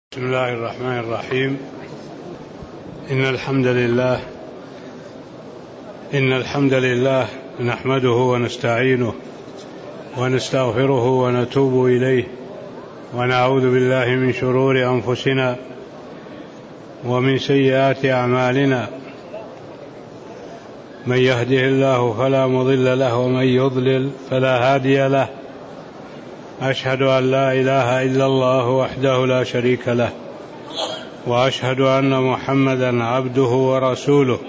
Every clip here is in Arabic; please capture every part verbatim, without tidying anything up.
بسم الله الرحمن الرحيم. إن الحمد لله إن الحمد لله نحمده ونستعينه ونستغفره ونتوب إليه ونعوذ بالله من شرور أنفسنا ومن سيئات أعمالنا. من يهده الله فلا مضل له ومن يضلل فلا هادي له. أشهد أن لا إله إلا الله وحده لا شريك له، وأشهد أن محمدا عبده ورسوله،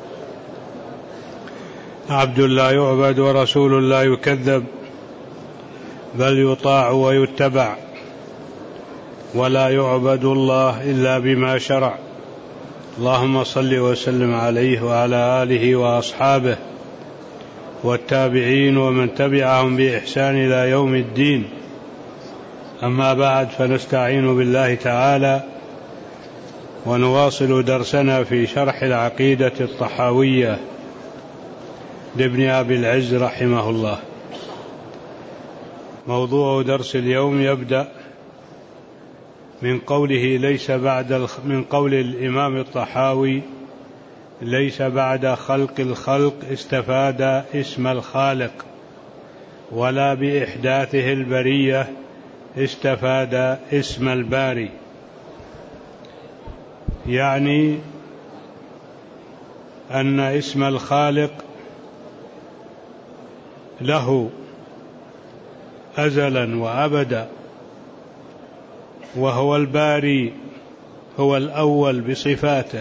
عبد لا يعبد ورسول لا يكذب، بل يطاع ويتبع، ولا يعبد الله إلا بما شرع. اللهم صل وسلم عليه وعلى آله وأصحابه والتابعين ومن تبعهم بإحسان إلى يوم الدين. أما بعد، فنستعين بالله تعالى ونواصل درسنا في شرح العقيدة الطحاوية لابن أبي العز رحمه الله. موضوع درس اليوم يبدأ من قوله ليس بعد من قول الإمام الطحاوي: ليس بعد خلق الخلق استفاد اسم الخالق، ولا بإحداثه البرية استفاد اسم الباري. يعني أن اسم الخالق له أزلا وأبدا، وهو الباري، هو الأول بصفاته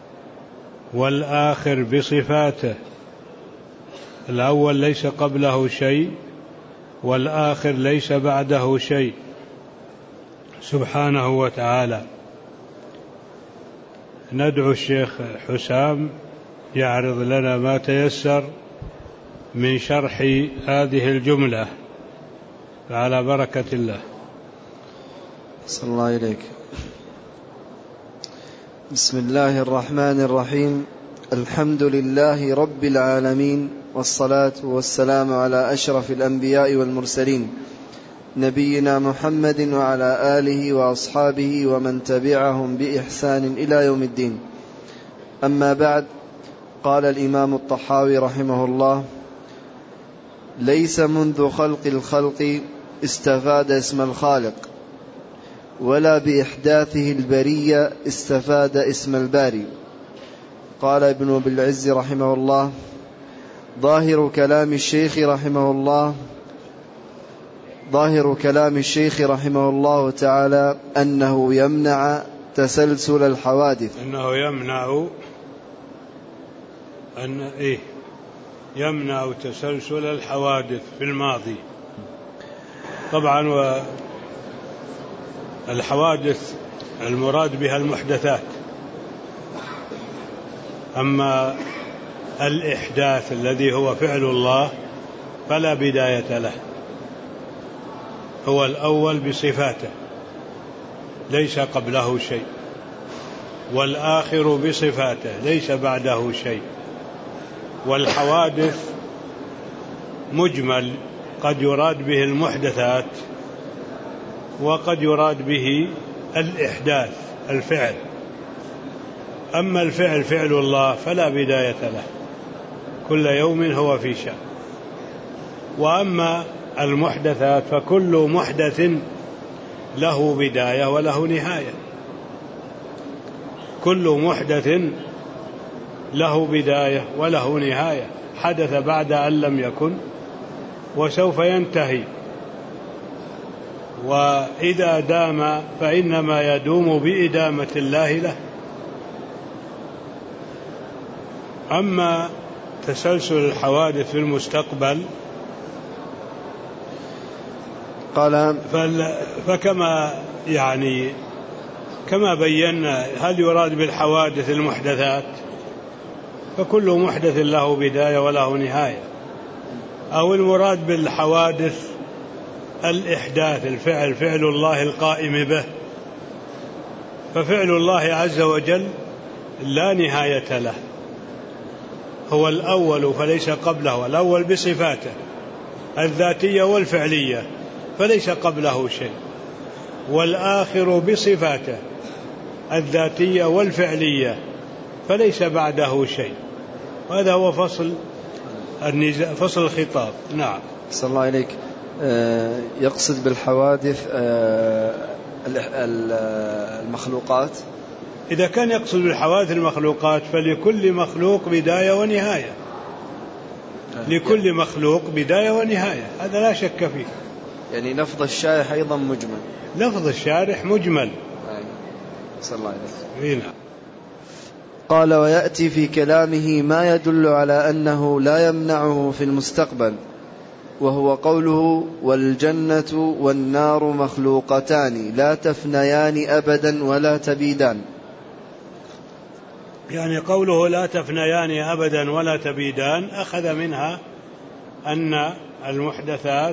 والآخر بصفاته. الأول ليس قبله شيء، والآخر ليس بعده شيء سبحانه وتعالى. ندعو الشيخ حسام يعرض لنا ما تيسر من شرح هذه الجملة، على بركة الله. صلى الله عليك. بسم الله الرحمن الرحيم. الحمد لله رب العالمين، والصلاة والسلام على أشرف الأنبياء والمرسلين، نبينا محمد وعلى آله وأصحابه ومن تبعهم بإحسان إلى يوم الدين. أما بعد، قال الإمام الطحاوي رحمه الله: ليس منذ خلق الخلق استفاد اسم الخالق، ولا بإحداثه البرية استفاد اسم الباري. قال ابن أبي العز رحمه الله: ظاهر كلام الشيخ رحمه الله ظاهر كلام الشيخ رحمه الله تعالى أنه يمنع تسلسل الحوادث أنه يمنع أن إيه يمنع تسلسل الحوادث في الماضي. طبعا والحوادث المراد بها المحدثات، أما الإحداث الذي هو فعل الله فلا بداية له، هو الأول بصفاته ليس قبله شيء، والآخر بصفاته ليس بعده شيء. والحوادث مجمل، قد يراد به المحدثات وقد يراد به الإحداث الفعل. أما الفعل فعل الله فلا بداية له، كل يوم هو في شأن. وأما المحدثات فكل محدث له بداية وله نهاية، كل محدث له بداية وله نهاية، حدث بعد أن لم يكن وسوف ينتهي، وإذا دام فإنما يدوم بإدامة الله له. أما تسلسل الحوادث في المستقبل قال فكما يعني كما بينا، هل يراد بالحوادث المحدثات؟ فكل محدث له بداية وله نهاية، أو المراد بالحوادث الإحداث الفعل فعل الله القائم به، ففعل الله عز وجل لا نهاية له، هو الأول فليس قبله، الأول بصفاته الذاتية والفعلية فليس قبله شيء، والآخر بصفاته الذاتية والفعلية، فليس بعده شيء. وهذا هو فصل النزاع، فصل الخطاب. نعم. صلى الله عليك. آه يقصد بالحوادث آه المخلوقات. إذا كان يقصد بالحوادث المخلوقات فلكل مخلوق بداية ونهاية، لكل مخلوق بداية ونهاية، هذا لا شك فيه. يعني لفظ الشارح أيضا مجمل. لفظ الشارح مجمل. صلى الله عليه وسلم. قال: ويأتي في كلامه ما يدل على أنه لا يمنعه في المستقبل، وهو قوله: والجنة والنار مخلوقتان لا تفنيان أبدا ولا تبيدان. يعني قوله لا تفنيان أبدا ولا تبيدان أخذ منها أن المحدثات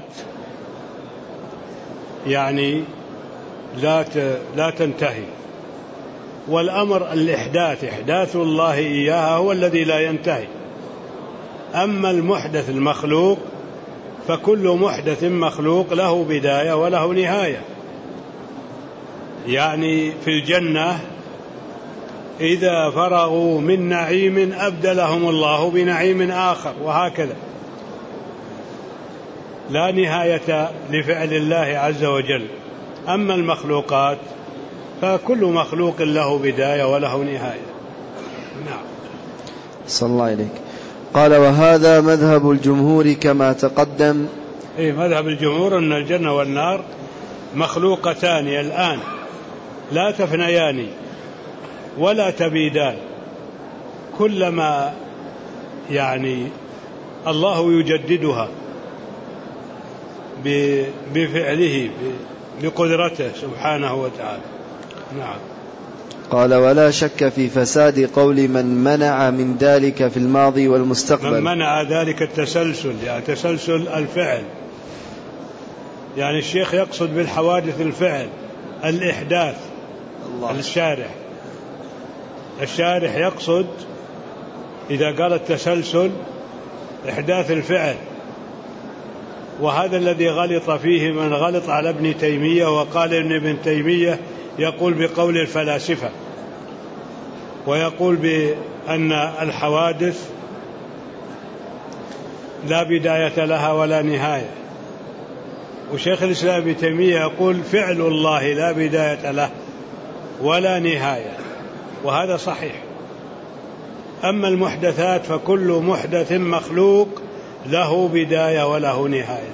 يعني لا لا تنتهي، والأمر الإحداث، إحداث الله إياها هو الذي لا ينتهي. أما المحدث المخلوق فكل محدث مخلوق له بداية وله نهاية. يعني في الجنة إذا فرغوا من نعيم أبدلهم الله بنعيم آخر، وهكذا لا نهاية لفعل الله عز وجل. أما المخلوقات فكل مخلوق له بداية وله نهاية. نعم. صلى الله عليك. قال: وهذا مذهب الجمهور كما تقدم. إيه، مذهب الجمهور أن الجنة والنار مخلوقتان الآن لا تفنيان ولا تبيدان، كلما يعني الله يجددها بفعله بقدرته سبحانه وتعالى. نعم. قال: ولا شك في فساد قول من منع من ذلك في الماضي والمستقبل. من منع ذلك التسلسل، يعني تسلسل الفعل، يعني الشيخ يقصد بالحوادث الفعل الإحداث. الله. الشارح الشارح يقصد إذا قال التسلسل إحداث الفعل، وهذا الذي غلط فيه من غلط على ابن تيمية، وقال إن ابن تيمية يقول بقول الفلاسفة، ويقول بأن الحوادث لا بداية لها ولا نهاية، وشيخ الإسلام ابن تيمية يقول فعل الله لا بداية له ولا نهاية، وهذا صحيح. أما المحدثات فكل محدث مخلوق له بداية وله نهاية.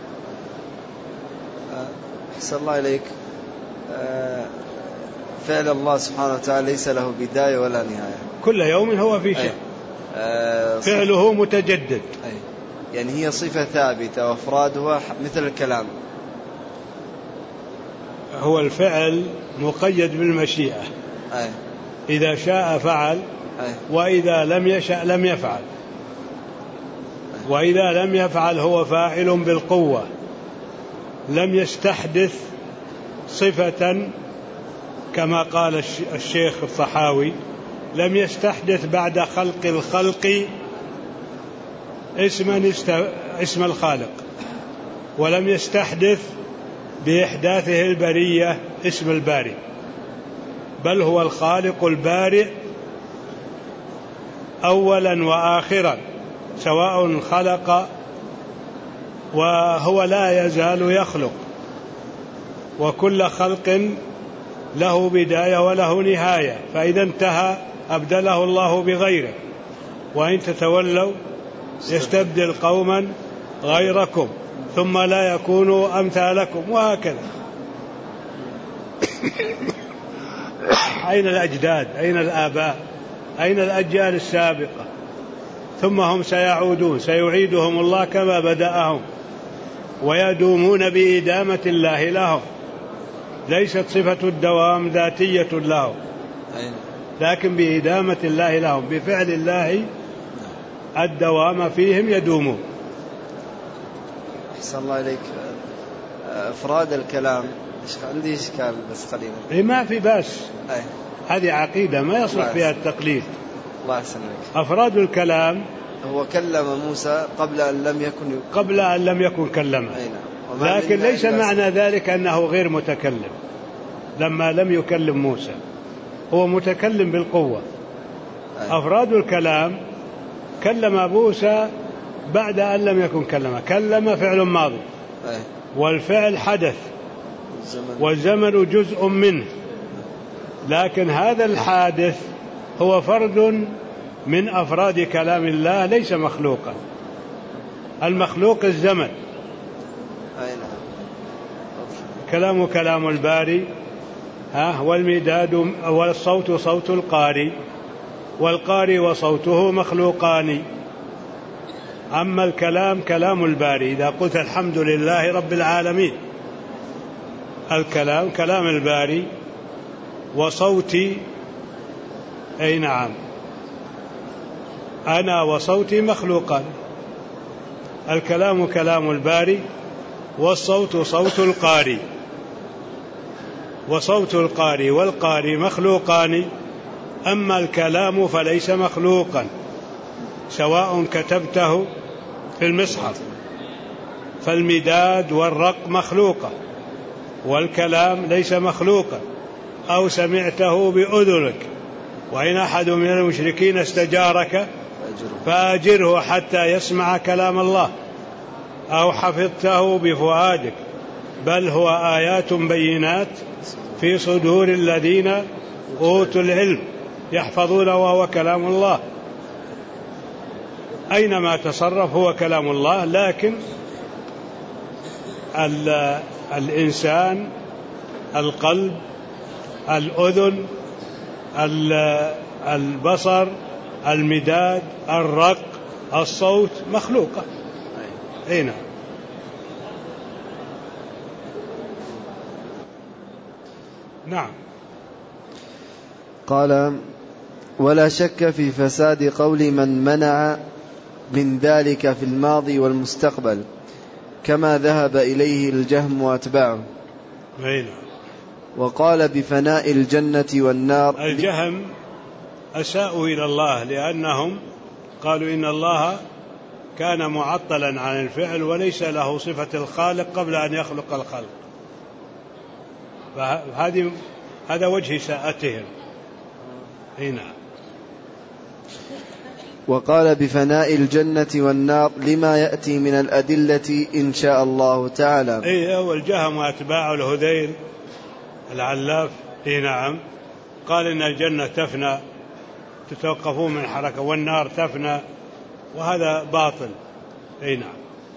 أحسن الله إليك. فعل الله سبحانه وتعالى ليس له بداية ولا نهاية، كل يوم هو في شيء. أه فعله متجدد. أي. يعني هي صفة ثابتة وأفرادها مثل الكلام. هو الفعل مقيد بالمشيئة. أي. إذا شاء فعل، أي. وإذا لم يشاء لم يفعل. أي. وإذا لم يفعل هو فاعل بالقوة، لم يستحدث صفة كما قال الشيخ الطحاوي: لم يستحدث بعد خلق الخلق اسما اسم الخالق، ولم يستحدث بإحداثه البرية اسم البارئ، بل هو الخالق البارئ أولا وآخرا، سواء خلق وهو لا يزال يخلق، وكل خلق له بداية وله نهاية، فإذا انتهى أبدله الله بغيره، وإن تتولوا يستبدل قوما غيركم ثم لا يكونوا أمثالكم، وهكذا. أين الأجداد؟ أين الآباء؟ أين الأجيال السابقة؟ ثم هم سيعودون، سيعيدهم الله كما بدأهم، ويدومون بإدامة الله لهم. ليست صفة الدوام ذاتية لهم، لكن بإدامة الله لهم، بفعل الله الدوام فيهم يدومون. أحسن الله إليك. أفراد الكلام عندي إشكال بس قليلا. ما في بس، هذه عقيدة ما يصلح فيها التقليد. الله يحسن لك. أفراد الكلام: هو كلم موسى قبل أن لم يكن قبل أن لم يكن كلمه، لكن ليس معنى ذلك أنه غير متكلم لما لم يكلم موسى، هو متكلم بالقوة. أفراد الكلام: كلم موسى بعد أن لم يكن كلمة. كلم فعل ماضي، والفعل حدث، والزمن جزء منه، لكن هذا الحادث هو فرد من أفراد كلام الله ليس مخلوقا. المخلوق الزمن. كلام كلام الباري، ها، والمداد والصوت صوت القاري، والقاري وصوته مخلوقان. أما الكلام كلام الباري. إذا قلت الحمد لله رب العالمين، الكلام كلام الباري، وصوتي أي نعم أنا وصوتي مخلوقان. الكلام كلام الباري، والصوت صوت القاري، وصوت القاري والقاري مخلوقان. أما الكلام فليس مخلوقا، سواء كتبته في المصحف، فالمداد والرق مخلوقة، والكلام ليس مخلوقا، أو سمعته بأذنك. وإن أحد من المشركين استجارك فأجره حتى يسمع كلام الله، أو حفظته بفؤادك، بل هو آيات بينات في صدور الذين أوتوا العلم يحفظونه وهو كلام الله. أينما تصرف هو كلام الله. لكن الإنسان، القلب، الأذن، البصر، المداد، الرق، الصوت مخلوقة. هنا نعم. قال: ولا شك في فساد قول من منع من ذلك في الماضي والمستقبل، كما ذهب إليه الجهم وأتباعه. هنا. وقال بفناء الجنة والنار. الجهم أساءوا إلى الله، لأنهم قالوا إن الله كان معطلا عن الفعل وليس له صفة الخالق قبل أن يخلق الخلق. فهذه هذا وجه ساءتهم. هنا. وقال بفناء الجنة والنار لما يأتي من الأدلة إن شاء الله تعالى. إيه، والجهم وأتباع الهذيل العلاف. إيه نعم. قال إن الجنة تفنى، تتوقفون من حركة، والنار تفنى، وهذا باطل. إيه نعم.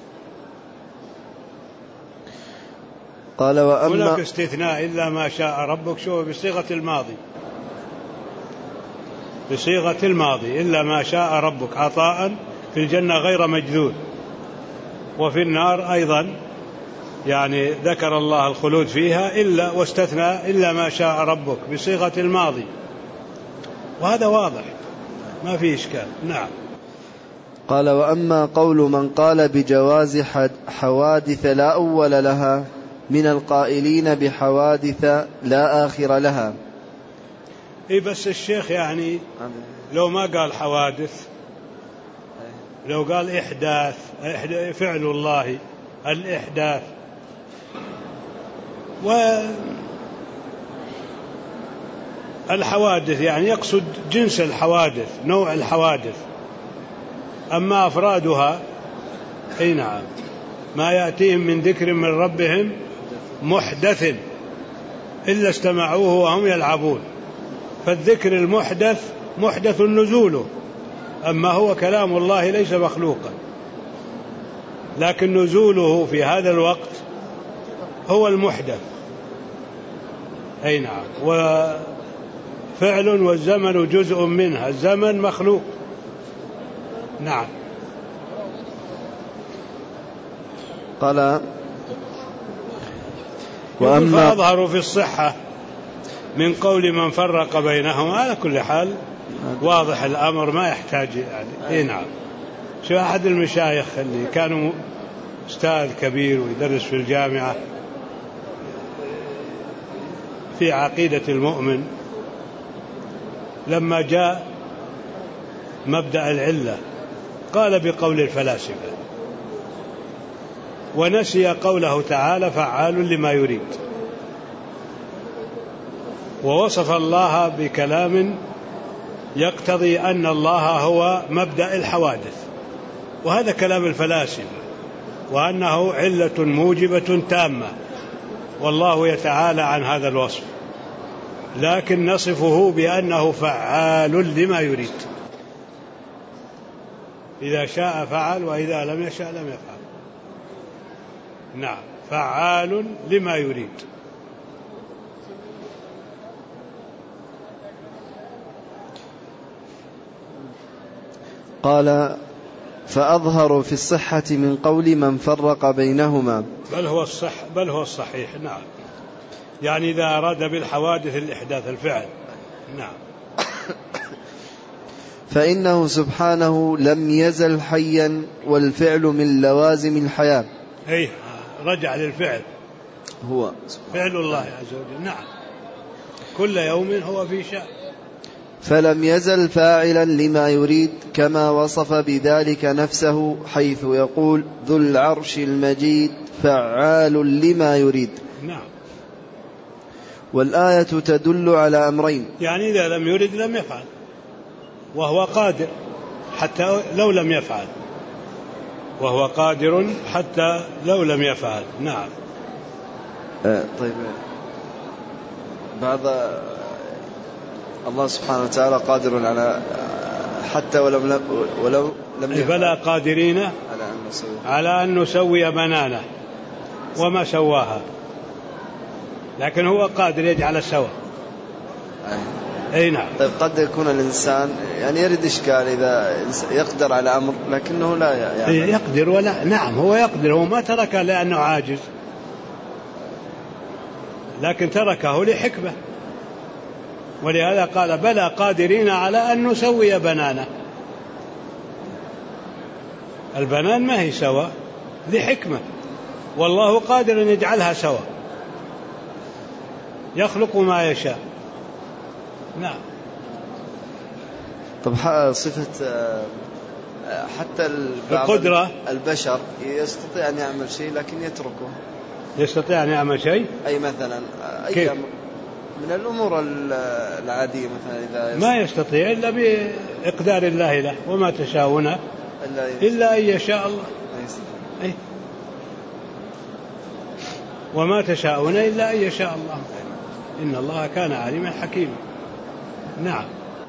قال: وأما هناك استثناء إلا ما شاء ربك. شوف بصيغة الماضي، بصيغة الماضي إلا ما شاء ربك، عطاء في الجنة غير مجذوذ. وفي النار أيضا يعني ذكر الله الخلود فيها إلا واستثنى إلا ما شاء ربك بصيغة الماضي، وهذا واضح ما فيه إشكال. نعم. قال: وأما قول من قال بجواز حوادث لا أول لها من القائلين بحوادث لا آخر لها. إيه بس الشيخ يعني لو ما قال حوادث، لو قال إحداث، فعل الله الإحداث، والحوادث يعني يقصد جنس الحوادث، نوع الحوادث. أما أفرادها أي نعم، ما يأتيهم من ذكر من ربهم محدث إلا استمعوه وهم يلعبون. فالذكر المحدث محدث نزوله، أما هو كلام الله ليس مخلوقا، لكن نزوله في هذا الوقت هو المحدث. أي نعم. وفعل والزمن جزء منها، الزمن مخلوق. نعم. قال: وأما فأظهر في الصحة من قول من فرق بينهما. على كل حال واضح الأمر، ما يحتاج يعني. إيه نعم. شو أحد المشايخ اللي كانوا أستاذ كبير ويدرس في الجامعة في عقيدة المؤمن، لما جاء مبدأ العلة قال بقول الفلاسفة، ونسي قوله تعالى فعال لما يريد. ووصف الله بكلام يقتضي أن الله هو مبدأ الحوادث، وهذا كلام الفلاسفة، وأنه علة موجبة تامة، والله يتعالى عن هذا الوصف، لكن نصفه بأنه فعال لما يريد، إذا شاء فعل وإذا لم يشاء لم يفعل. نعم، فعال لما يريد. قال: فأظهر في الصحة من قول من فرق بينهما، بل هو الصح بل هو الصحيح. نعم، يعني إذا أراد بالحوادث الإحداث الفعل. نعم. فإنه سبحانه لم يزل حيا، والفعل من لوازم الحياة. أي رجع للفعل، هو فعل الله عز وجل. نعم، كل يوم هو في شأن. فلم يزل فاعلا لما يريد، كما وصف بذلك نفسه حيث يقول: ذو العرش المجيد فعال لما يريد. نعم. والآية تدل على أمرين، يعني إذا لم يرد لم يفعل، وهو قادر حتى لو لم يفعل، وهو قادر حتى لو لم يفعل. نعم. آه طيب، بعض الله سبحانه وتعالى قادر على حتى ولو لم ولو لم يفعل. فلا قادرين على أن نسوي على أن نسوي بنانه وما سواها، لكن هو قادر يجعل سوا. أي نعم. طيب، قد يكون الإنسان يعني يرد إشكال إذا يقدر على أمر لكنه لا يعمل. يقدر ولا نعم، هو يقدر، هو ما تركه لأنه عاجز، لكن تركه لحكمة، ولهذا قال: بلى قادرين على أن نسوي بنانه. البنان ما هي سوا لحكمة، والله قادر أن يجعلها سوا، يخلق ما يشاء. نعم. طب صفة حتى القدرة، البشر يستطيع أن يعمل شيء لكن يتركه. يستطيع أن يعمل شيء، أي مثلا أي أمر من الأمور العادية، مثلا إذا ما يستطيع إلا بإقدار الله له، وما تشاءون إلا أن يشاء الله. أي. وما تشاءون إلا أن يشاء الله، إن الله كان عليما حكيما. نعم.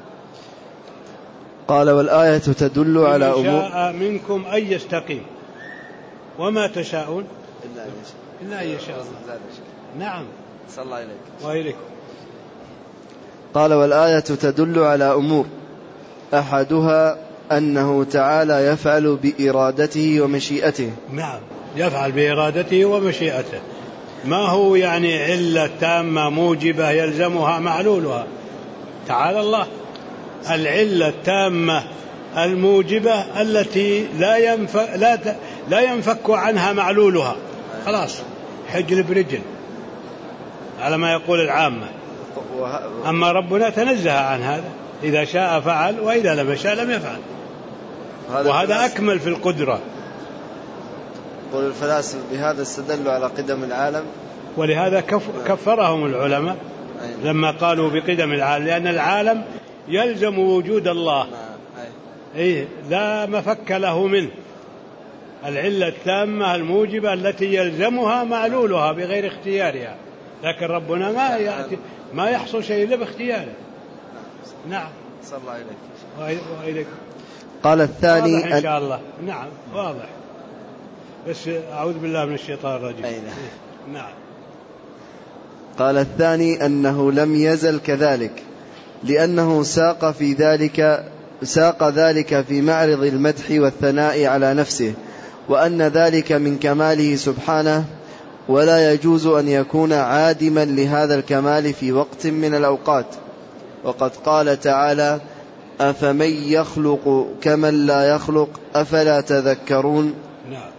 قال: والآية تدل على أمور. شاء منكم أن يستقيم، وما تشاءون إلا أن يشاء الله. نعم. صلى الله عليك وإليكم. قال: والآية تدل على أمور، أحدها أنه تعالى يفعل بإرادته ومشيئته. نعم، يفعل بإرادته ومشيئته، ما هو يعني علة تامة موجبة يلزمها معلولها. تعالى الله العلة التامة الموجبة التي لا ينفك, لا, لا ينفك عنها معلولها، خلاص حجل برجل على ما يقول العامة. أما ربنا تنزه عن هذا، إذا شاء فعل وإذا لم يشاء لم يفعل، وهذا أكمل في القدرة. قول الفلاسفة بهذا استدلوا على قدم العالم، ولهذا كفرهم العلماء لما قالوا بقدم العالم، لأن العالم يلزم وجود الله، إيه لا مفك له منه. العلة التامة الموجبة التي يلزمها معلولها بغير اختيارها، لكن ربنا ما يأتي ما يحصل شيء إلا باختياره. نعم. صلى الله عليك وإليك. قال الثاني واضح إن شاء الله. نعم واضح، بس أعوذ بالله من الشيطان الرجيم. نعم. قال الثاني أنه لم يزل كذلك، لأنه ساق في ذلك ساق ذلك في معرض المدح والثناء على نفسه، وأن ذلك من كماله سبحانه، ولا يجوز أن يكون عادما لهذا الكمال في وقت من الأوقات. وقد قال تعالى: أفمن يخلق كمن لا يخلق أفلا تذكرون. نعم.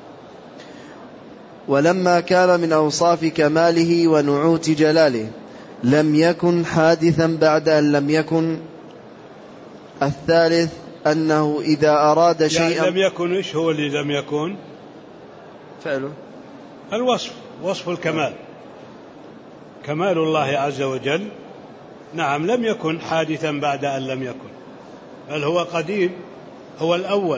ولما كان من أوصاف كماله ونعوت جلاله لم يكن حادثا بعد أن لم يكن. الثالث أنه إذا أراد شيئا يعني لم يكن. إيش هو اللي لم يكن؟ فعله الوصف، وصف الكمال. كمال الله عز وجل نعم لم يكن حادثا بعد أن لم يكن، بل هو قديم، هو الأول.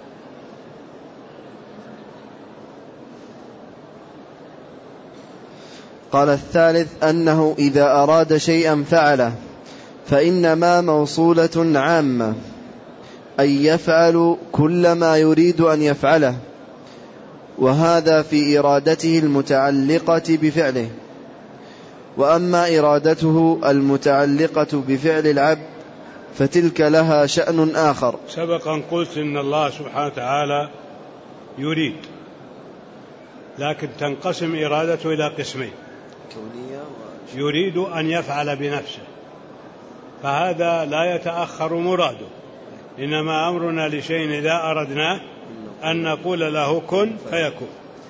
قال الثالث أنه إذا أراد شيئا فعله فإنما موصولة عامة، أي يفعل كل ما يريد أن يفعله، وهذا في إرادته المتعلقة بفعله. وأما إرادته المتعلقة بفعل العبد فتلك لها شأن آخر. سبق أن قلت إن الله سبحانه وتعالى يريد، لكن تنقسم إرادته إلى قسمين: يريد أن يفعل بنفسه، فهذا لا يتأخر مراده، إنما أمرنا لشيء إذا أردناه أن نقول له كن فيكون.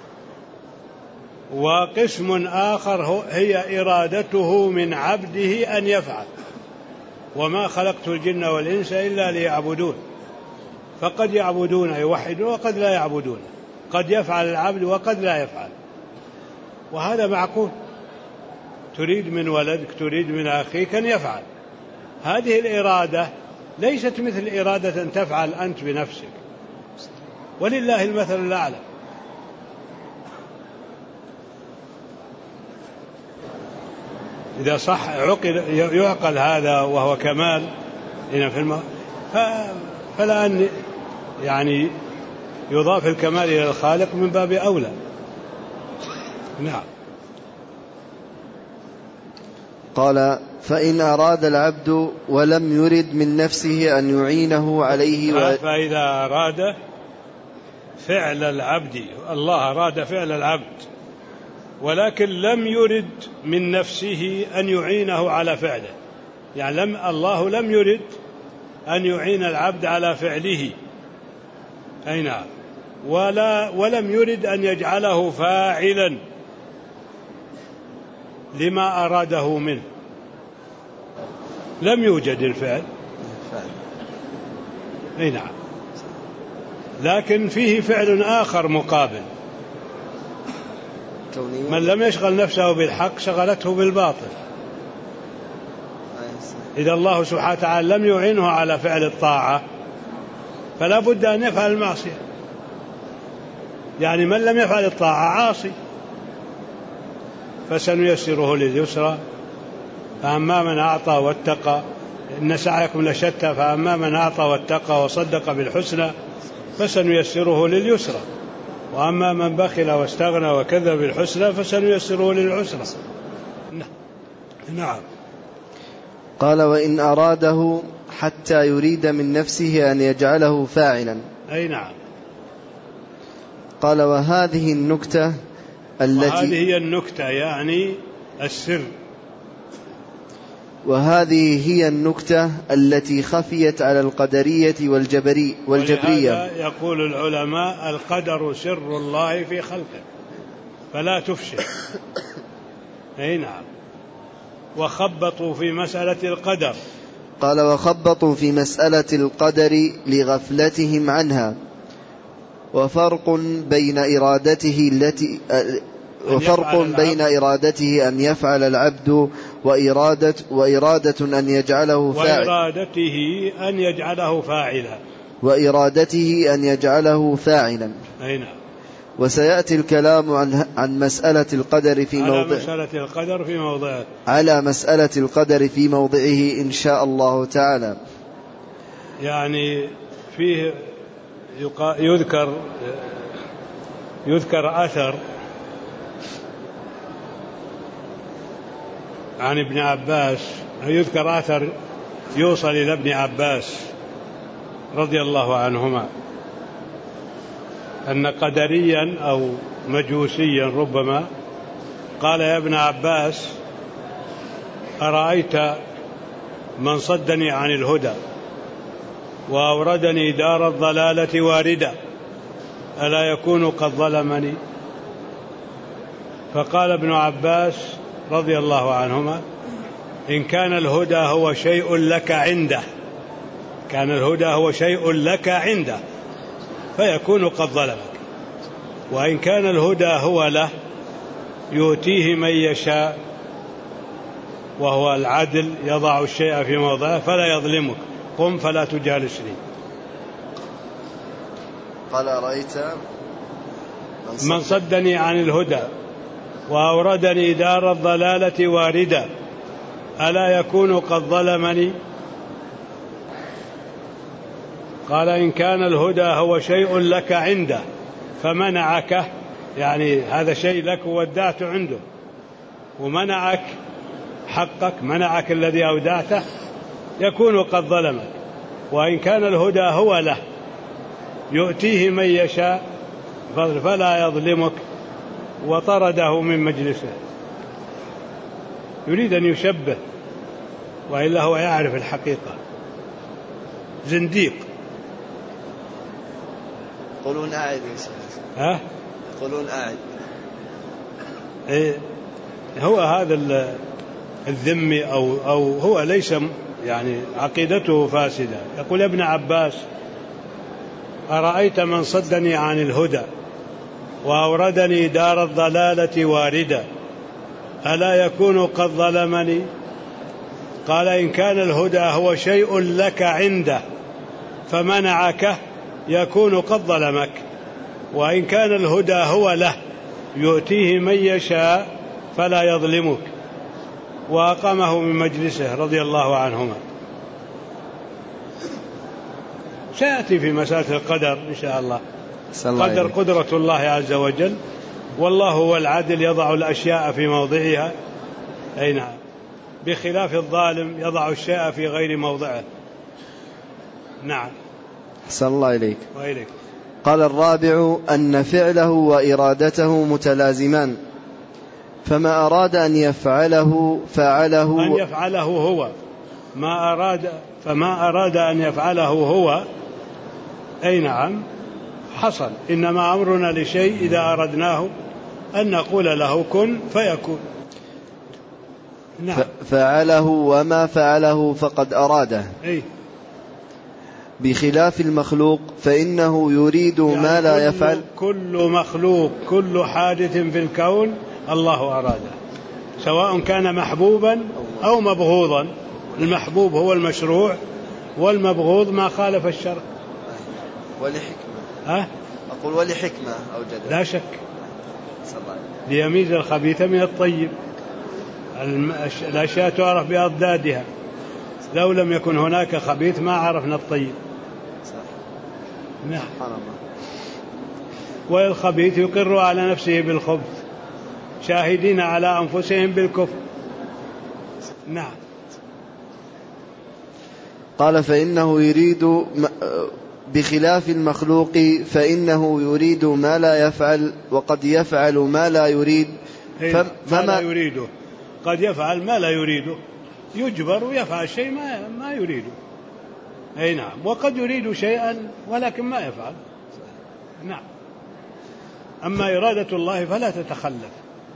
وقسم آخر هي إرادته من عبده أن يفعل، وما خلقت الجن والإنس إلا ليعبدون، فقد يعبدون يوحدون وقد لا يعبدون، قد يفعل العبد وقد لا يفعل، وهذا معقول. تريد من ولدك، تريد من أخيك أن يفعل، هذه الإرادة ليست مثل إرادة أن تفعل أنت بنفسك، ولله المثل الأعلى. إذا صح عقل يعقل هذا وهو كمال هنا في الم... فلا أن يعني يضاف الكمال إلى الخالق من باب أولى. نعم. قال: فإن أراد العبد ولم يرد من نفسه أن يعينه عليه و... فإذا أراد فعل العبد، الله أراد فعل العبد ولكن لم يرد من نفسه أن يعينه على فعله، يعني لم الله لم يرد أن يعين العبد على فعله، أي نعم، ولا ولم يرد أن يجعله فاعلا لما أراده منه، لم يوجد الفعل، أي نعم، لكن فيه فعل آخر مقابل. من لم يشغل نفسه بالحق شغلته بالباطل. إذا الله سبحانه وتعالى لم يعينه على فعل الطاعة فلا بد أن يفعل المعصية، يعني من لم يفعل الطاعة عاصي، فسنيسره لليسرى، فأما من أعطى واتقى إن سعيكم لشتى، فأما من أعطى واتقى وصدق بالحسنى فسنيسره لليسرى، وأما من بخل واستغنى وكذب بالحسنى فسنيسره للعسرى. نعم. قال: وإن أراده حتى يريد من نفسه أن يجعله فاعلا. أي نعم. قال: وهذه النكتة التي وهذه هي النكتة يعني السر. وهذه هي النكتة التي خفيت على القدرية والجبري والجبرية. ولهذا يقول العلماء: القدر سر الله في خلقه فلا تفشي. أي نعم. وخبطوا في مسألة القدر. قال: وخبطوا في مسألة القدر لغفلتهم عنها، وفرق بين إرادته التي وفرق بين إرادته أن يفعل العبد وإرادة, وإرادة أن يجعله فاعلا وإرادته أن يجعله فاعلا وإرادته أن يجعله فاعلا. أي نعم. وسيأتي الكلام عن عن مسألة القدر في على موضع مسألة القدر في موضعه على مسألة القدر في موضعه إن شاء الله تعالى. يعني فيه يذكر يذكر أثر عن ابن عباس، يذكر أثر يوصل إلى ابن عباس رضي الله عنهما أن قدريا أو مجوسيا ربما قال: يا ابن عباس، أرأيت من صدني عن الهدى وأوردني دار الضلالة واردا ألا يكون قد ظلمني؟ فقال ابن عباس رضي الله عنهما: إن كان الهدى هو شيء لك عنده كان الهدى هو شيء لك عنده فيكون قد ظلمك، وإن كان الهدى هو له يؤتيه من يشاء وهو العدل يضع الشيء في موضعه فلا يظلمك، قم فلا تجالسني. قال أرأيت من صدني عن الهدى وأوردني دار الضلالة واردا ألا يكون قد ظلمني؟ قال إن كان الهدى هو شيء لك عنده فمنعك، يعني هذا شيء لك ودعت عنده ومنعك حقك، منعك الذي أودعته، يكون قد ظلمك. وإن كان الهدى هو له يؤتيه من يشاء فلا يظلمك، وطرده من مجلسه. يريد أن يشبه وإلا هو يعرف الحقيقة. زنديق. يقولون أعد يا شيخ. ها؟ يقولون أعد. إيه هو هذا الذمي أو أو هو ليس يعني عقيدته فاسدة. يقول ابن عباس أرأيت من صدني عن الهدى وأوردني دار الضلالة واردا ألا يكون قد ظلمني؟ قال إن كان الهدى هو شيء لك عنده فمنعك يكون قد ظلمك، وإن كان الهدى هو له يؤتيه من يشاء فلا يظلمك، وأقامه من مجلسه رضي الله عنهما. سيأتي في مسألة القدر إن شاء الله. قدر قدرة الله عز وجل، والله هو العادل يضع الأشياء في موضعها، أي نعم، بخلاف الظالم يضع الشيء في غير موضعه. نعم. أحسن الله إليك. وإليك. قال الرابع أن فعله وإرادته متلازمان، فما أراد أن يفعله فعله أن يفعله هو ما أراد فما أراد أن يفعله هو، أي نعم، حصل. إنما أمرنا لشيء إذا أردناه أن نقول له كن فيكون. نعم. فعله وما فعله فقد أراده. أي. بخلاف المخلوق فإنه يريد يعني ما لا يفعل. كل مخلوق كل حادث في الكون الله أراده، سواء كان محبوبا أو مبغوضا. المحبوب هو المشروع، والمبغوض ما خالف الشرع. ولحكمة. ها؟ أقول ولحكمة أوجد. لا شك. ليميز الخبيث من الطيب. الأشياء تعرف بأضدادها، لو لم يكن هناك خبيث ما عرفنا الطيب. نعم. والخبيث يقر على نفسه بالخبث، شاهدين على أنفسهم بالكفر. نعم. قال فإنه يريد بخلاف المخلوق فإنه يريد ما لا يفعل، وقد يفعل ما لا يريد. فما ما لا يريده، قد يفعل ما لا يريده، يجبر ويفعل شيء ما ما يريده. أي نعم. وقد يريد شيئا ولكن ما يفعل. نعم. أما إرادة الله فلا تتخلف.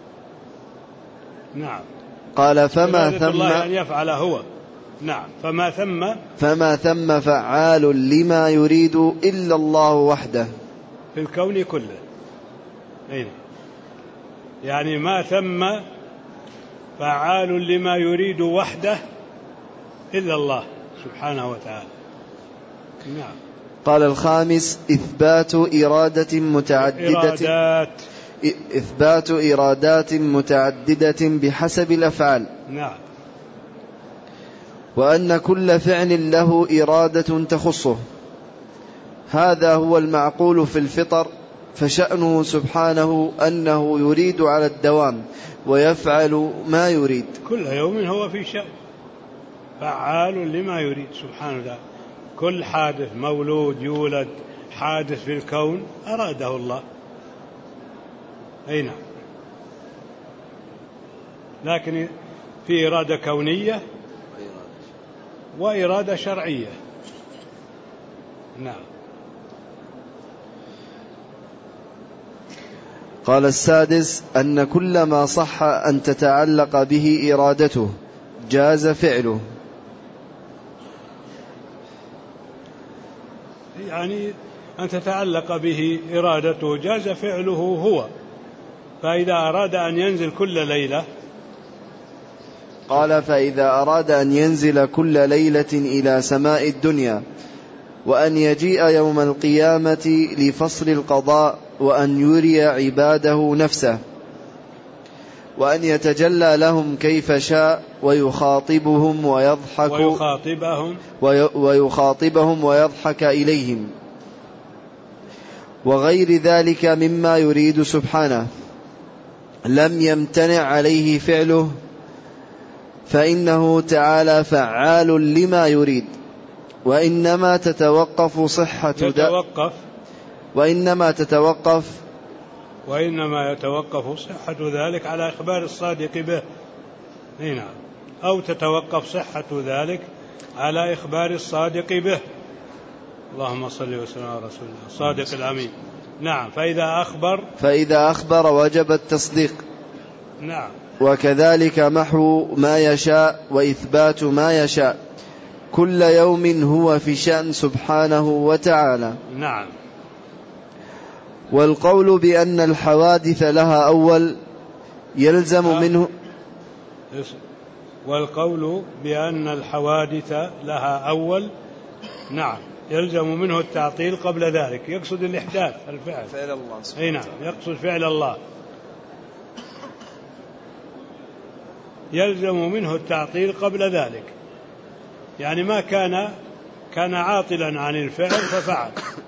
نعم. قال فما ثم الله أن يفعل هو. نعم. فما ثم فما ثم فعال لما يريد إلا الله وحده في الكون كله. أين؟ يعني ما ثم فعال لما يريد وحده إلا الله سبحانه وتعالى. نعم. قال الخامس إثبات إرادة متعددة إرادات. إثبات إرادات متعددة بحسب الأفعال. نعم. وأن كل فعل له إرادة تخصه، هذا هو المعقول في الفطر. فشأنه سبحانه أنه يريد على الدوام ويفعل ما يريد. كل يوم هو في شأن، فعال لما يريد سبحانه وتعالى. كل حادث مولود يولد حادث في الكون أراده الله. أي نعم. لكن في إرادة كونية وإرادة شرعية. نعم. قال السادس أن كل ما صح أن تتعلق به إرادته جاز فعله. يعني أن تتعلق به إرادته جاز فعله هو. فإذا أراد أن ينزل كل ليلة قال: فإذا أراد أن ينزل كل ليلة إلى سماء الدنيا، وأن يجيء يوم القيامة لفصل القضاء، وأن يري عباده نفسه، وأن يتجلى لهم كيف شاء، ويخاطبهم ويضحك ويخاطبهم, ويخاطبهم ويضحك إليهم، وغير ذلك مما يريد سبحانه، لم يمتنع عليه فعله، فإنه تعالى فعال لما يريد. وإنما تتوقف صحة يتوقف وإنما تتوقف وإنما يتوقف صحة ذلك على إخبار الصادق به. نعم. أو تتوقف صحة ذلك على إخبار الصادق به. اللهم صل وسلم على رسول الله الصادق الأمين. نعم. فإذا أخبر فإذا أخبر وجب التصديق. نعم. وكذلك محو ما يشاء وإثبات ما يشاء، كل يوم هو في شأن سبحانه وتعالى. نعم. والقول بأن الحوادث لها أول يلزم منه والقول بأن الحوادث لها أول نعم يلزم منه التعطيل قبل ذلك. يقصد الإحداث الفعل فعل الله أي نعم يقصد فعل الله، يلزم منه التعطيل قبل ذلك، يعني ما كان كان عاطلا عن الفعل ففعل.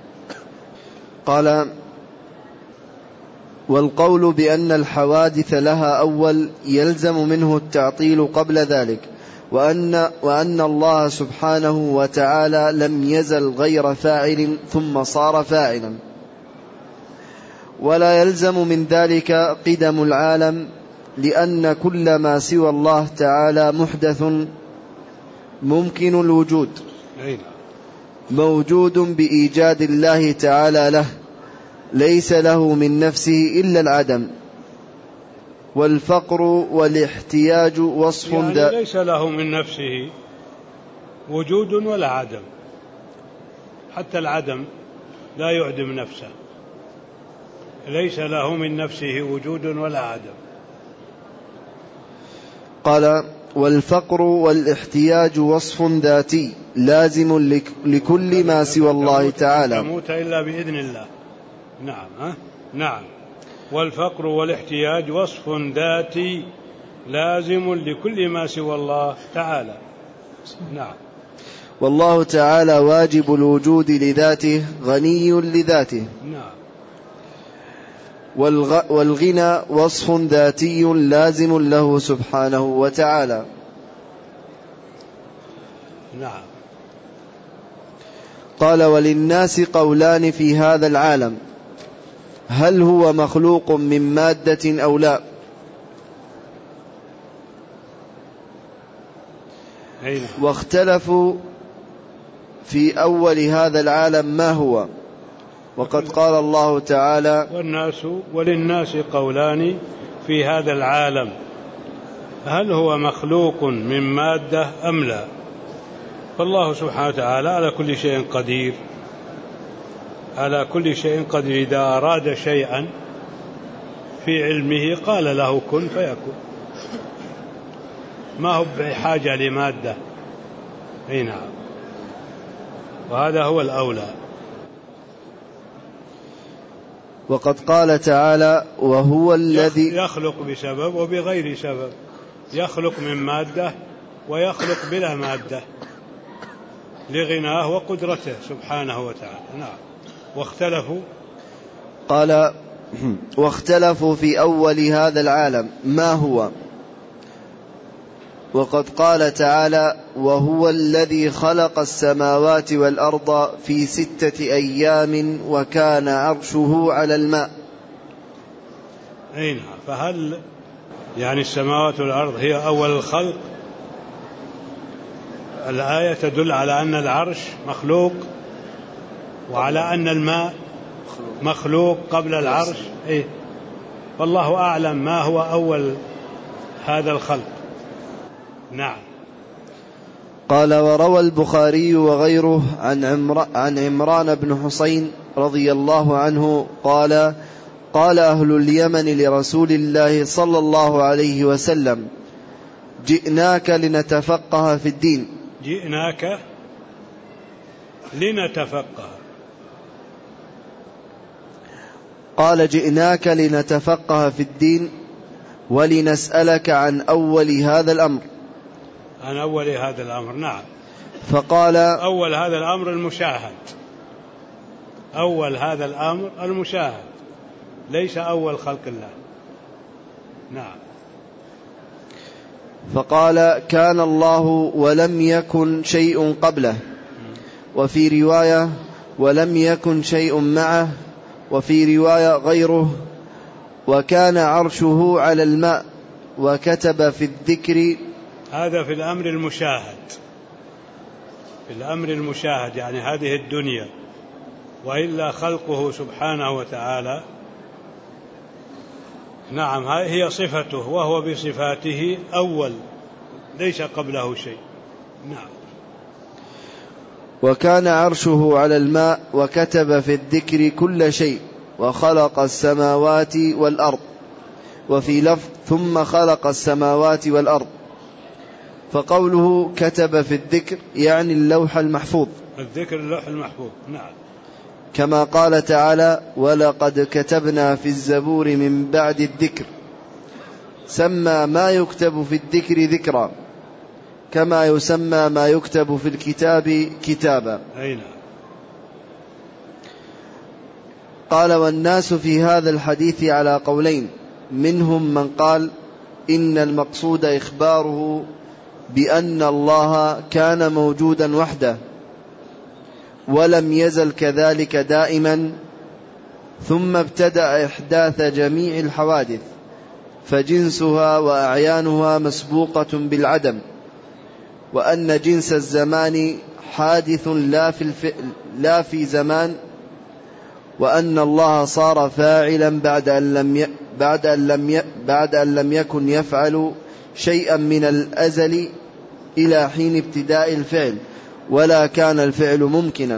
قال: والقول بأن الحوادث لها أول يلزم منه التعطيل قبل ذلك، وأن, وأن الله سبحانه وتعالى لم يزل غير فاعل ثم صار فاعلا. ولا يلزم من ذلك قدم العالم، لأن كل ما سوى الله تعالى محدث ممكن الوجود، موجود بإيجاد الله تعالى له، ليس له من نفسه إلا العدم. والفقر والاحتياج وصف يعني دا ليس له من نفسه وجود ولا عدم، حتى العدم لا يعدم نفسه، ليس له من نفسه وجود ولا عدم. قال: والفقر والاحتياج وصف ذاتي لازم لكل ما سوى الله تعالى. تموت إلا بإذن الله. نعم ها؟ نعم. والفقر والاحتياج وصف ذاتي لازم لكل ما سوى الله تعالى. نعم. والله تعالى واجب الوجود لذاته، غني لذاته. نعم. والغ... والغنى وصف ذاتي لازم له سبحانه وتعالى. نعم. قال: وللناس قولان في هذا العالم، هل هو مخلوق من مادة أو لا؟ واختلفوا في أول هذا العالم ما هو. وقد قال الله تعالى: والناس وللناس قولان في هذا العالم، هل هو مخلوق من مادة أم لا؟ فالله سبحانه وتعالى على كل شيء قدير، على كل شيء قدير. إذا أراد شيئا في علمه قال له كن فيكون، ما هو بحاجة لمادة. أي نعم. وهذا هو الأولى. وقد قال تعالى: وهو الذي يخلق بسبب وبغير سبب، يخلق من مادة ويخلق بلا مادة لغناه وقدرته سبحانه وتعالى. نعم. واختلفوا قال: واختلفوا في أول هذا العالم ما هو. وقد قال تعالى: وهو الذي خلق السماوات والأرض في ستة أيام وكان عرشه على الماء. أي نعم. فهل يعني السماوات والأرض هي أول الخلق؟ الآية تدل على أن العرش مخلوق، وعلى أن الماء مخلوق قبل العرش. إيه؟ والله أعلم ما هو أول هذا الخلق. نعم. قال: وروى البخاري وغيره عن, عمر عن عمران بن حسين رضي الله عنه قال: قال أهل اليمن لرسول الله صلى الله عليه وسلم: جئناك لنتفقه في الدين. جئناك لنتفقه. قال جئناك لنتفقه في الدين ولنسألك عن أول هذا الأمر. عن أول هذا الأمر. نعم. فقال أول هذا الأمر المشاهد. أول هذا الأمر المشاهد ليس أول خلق الله. نعم. فقال كان الله ولم يكن شيء قبله، وفي رواية ولم يكن شيء معه، وفي رواية غيره وكان عرشه على الماء وكتب في الذكر. هذا في الأمر المشاهد. في الأمر المشاهد يعني هذه الدنيا، وإلا خلقه سبحانه وتعالى نعم هي صفته، وهو بصفاته أول ليس قبله شيء. نعم. وكان عرشه على الماء وكتب في الذكر كل شيء وخلق السماوات والأرض. وفي لفظ ثم خلق السماوات والأرض. فقوله كتب في الذكر يعني اللوح المحفوظ. الذكر اللوح المحفوظ. نعم. كما قال تعالى ولقد كتبنا في الزبور من بعد الذكر. سمى ما يكتب في الذكر ذكرا كما يسمى ما يكتب في الكتاب كتابا. أين؟ قال والناس في هذا الحديث على قولين، منهم من قال إن المقصود إخباره بأن الله كان موجودا وحده ولم يزل كذلك دائما، ثم ابتدأ إحداث جميع الحوادث فجنسها وأعيانها مسبوقة بالعدم، وأن جنس الزمان حادث لا في, الف... لا في زمان، وأن الله صار فاعلا بعد أن لم ي... بعد أن لم ي... بعد أن لم يكن يفعل شيئا من الأزل إلى حين ابتداء الفعل، ولا كان الفعل ممكنا.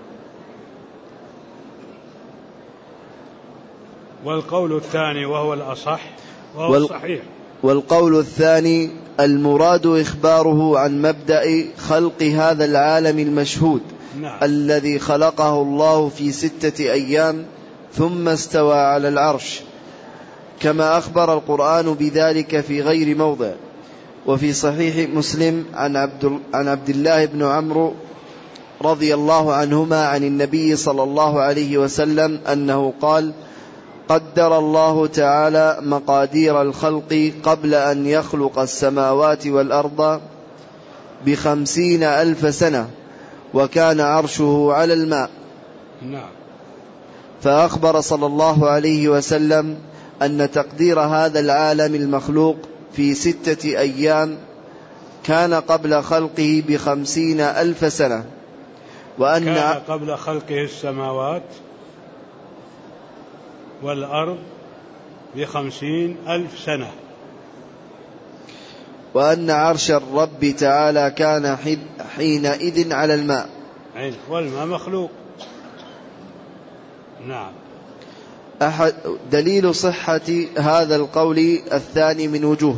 والقول الثاني وهو الأصح وهو وال... الصحيح. والقول الثاني المراد إخباره عن مبدأ خلق هذا العالم المشهود. نعم. الذي خلقه الله في ستة أيام ثم استوى على العرش، كما أخبر القرآن بذلك في غير موضع. وفي صحيح مسلم عن عبد, عن عبد الله بن عمرو رضي الله عنهما عن النبي صلى الله عليه وسلم أنه قال قدر الله تعالى مقادير الخلق قبل أن يخلق السماوات والأرض بخمسين ألف سنة، وكان عرشه على الماء. نعم. فأخبر صلى الله عليه وسلم أن تقدير هذا العالم المخلوق في ستة أيام كان قبل خلقه بخمسين ألف سنة، وأن كان قبل خلقه السماوات والأرض بخمسين ألف سنة، وأن عرش الرب تعالى كان حينئذ على الماء، والماء مخلوق. نعم. أحد دليل صحة هذا القول الثاني من وجوه.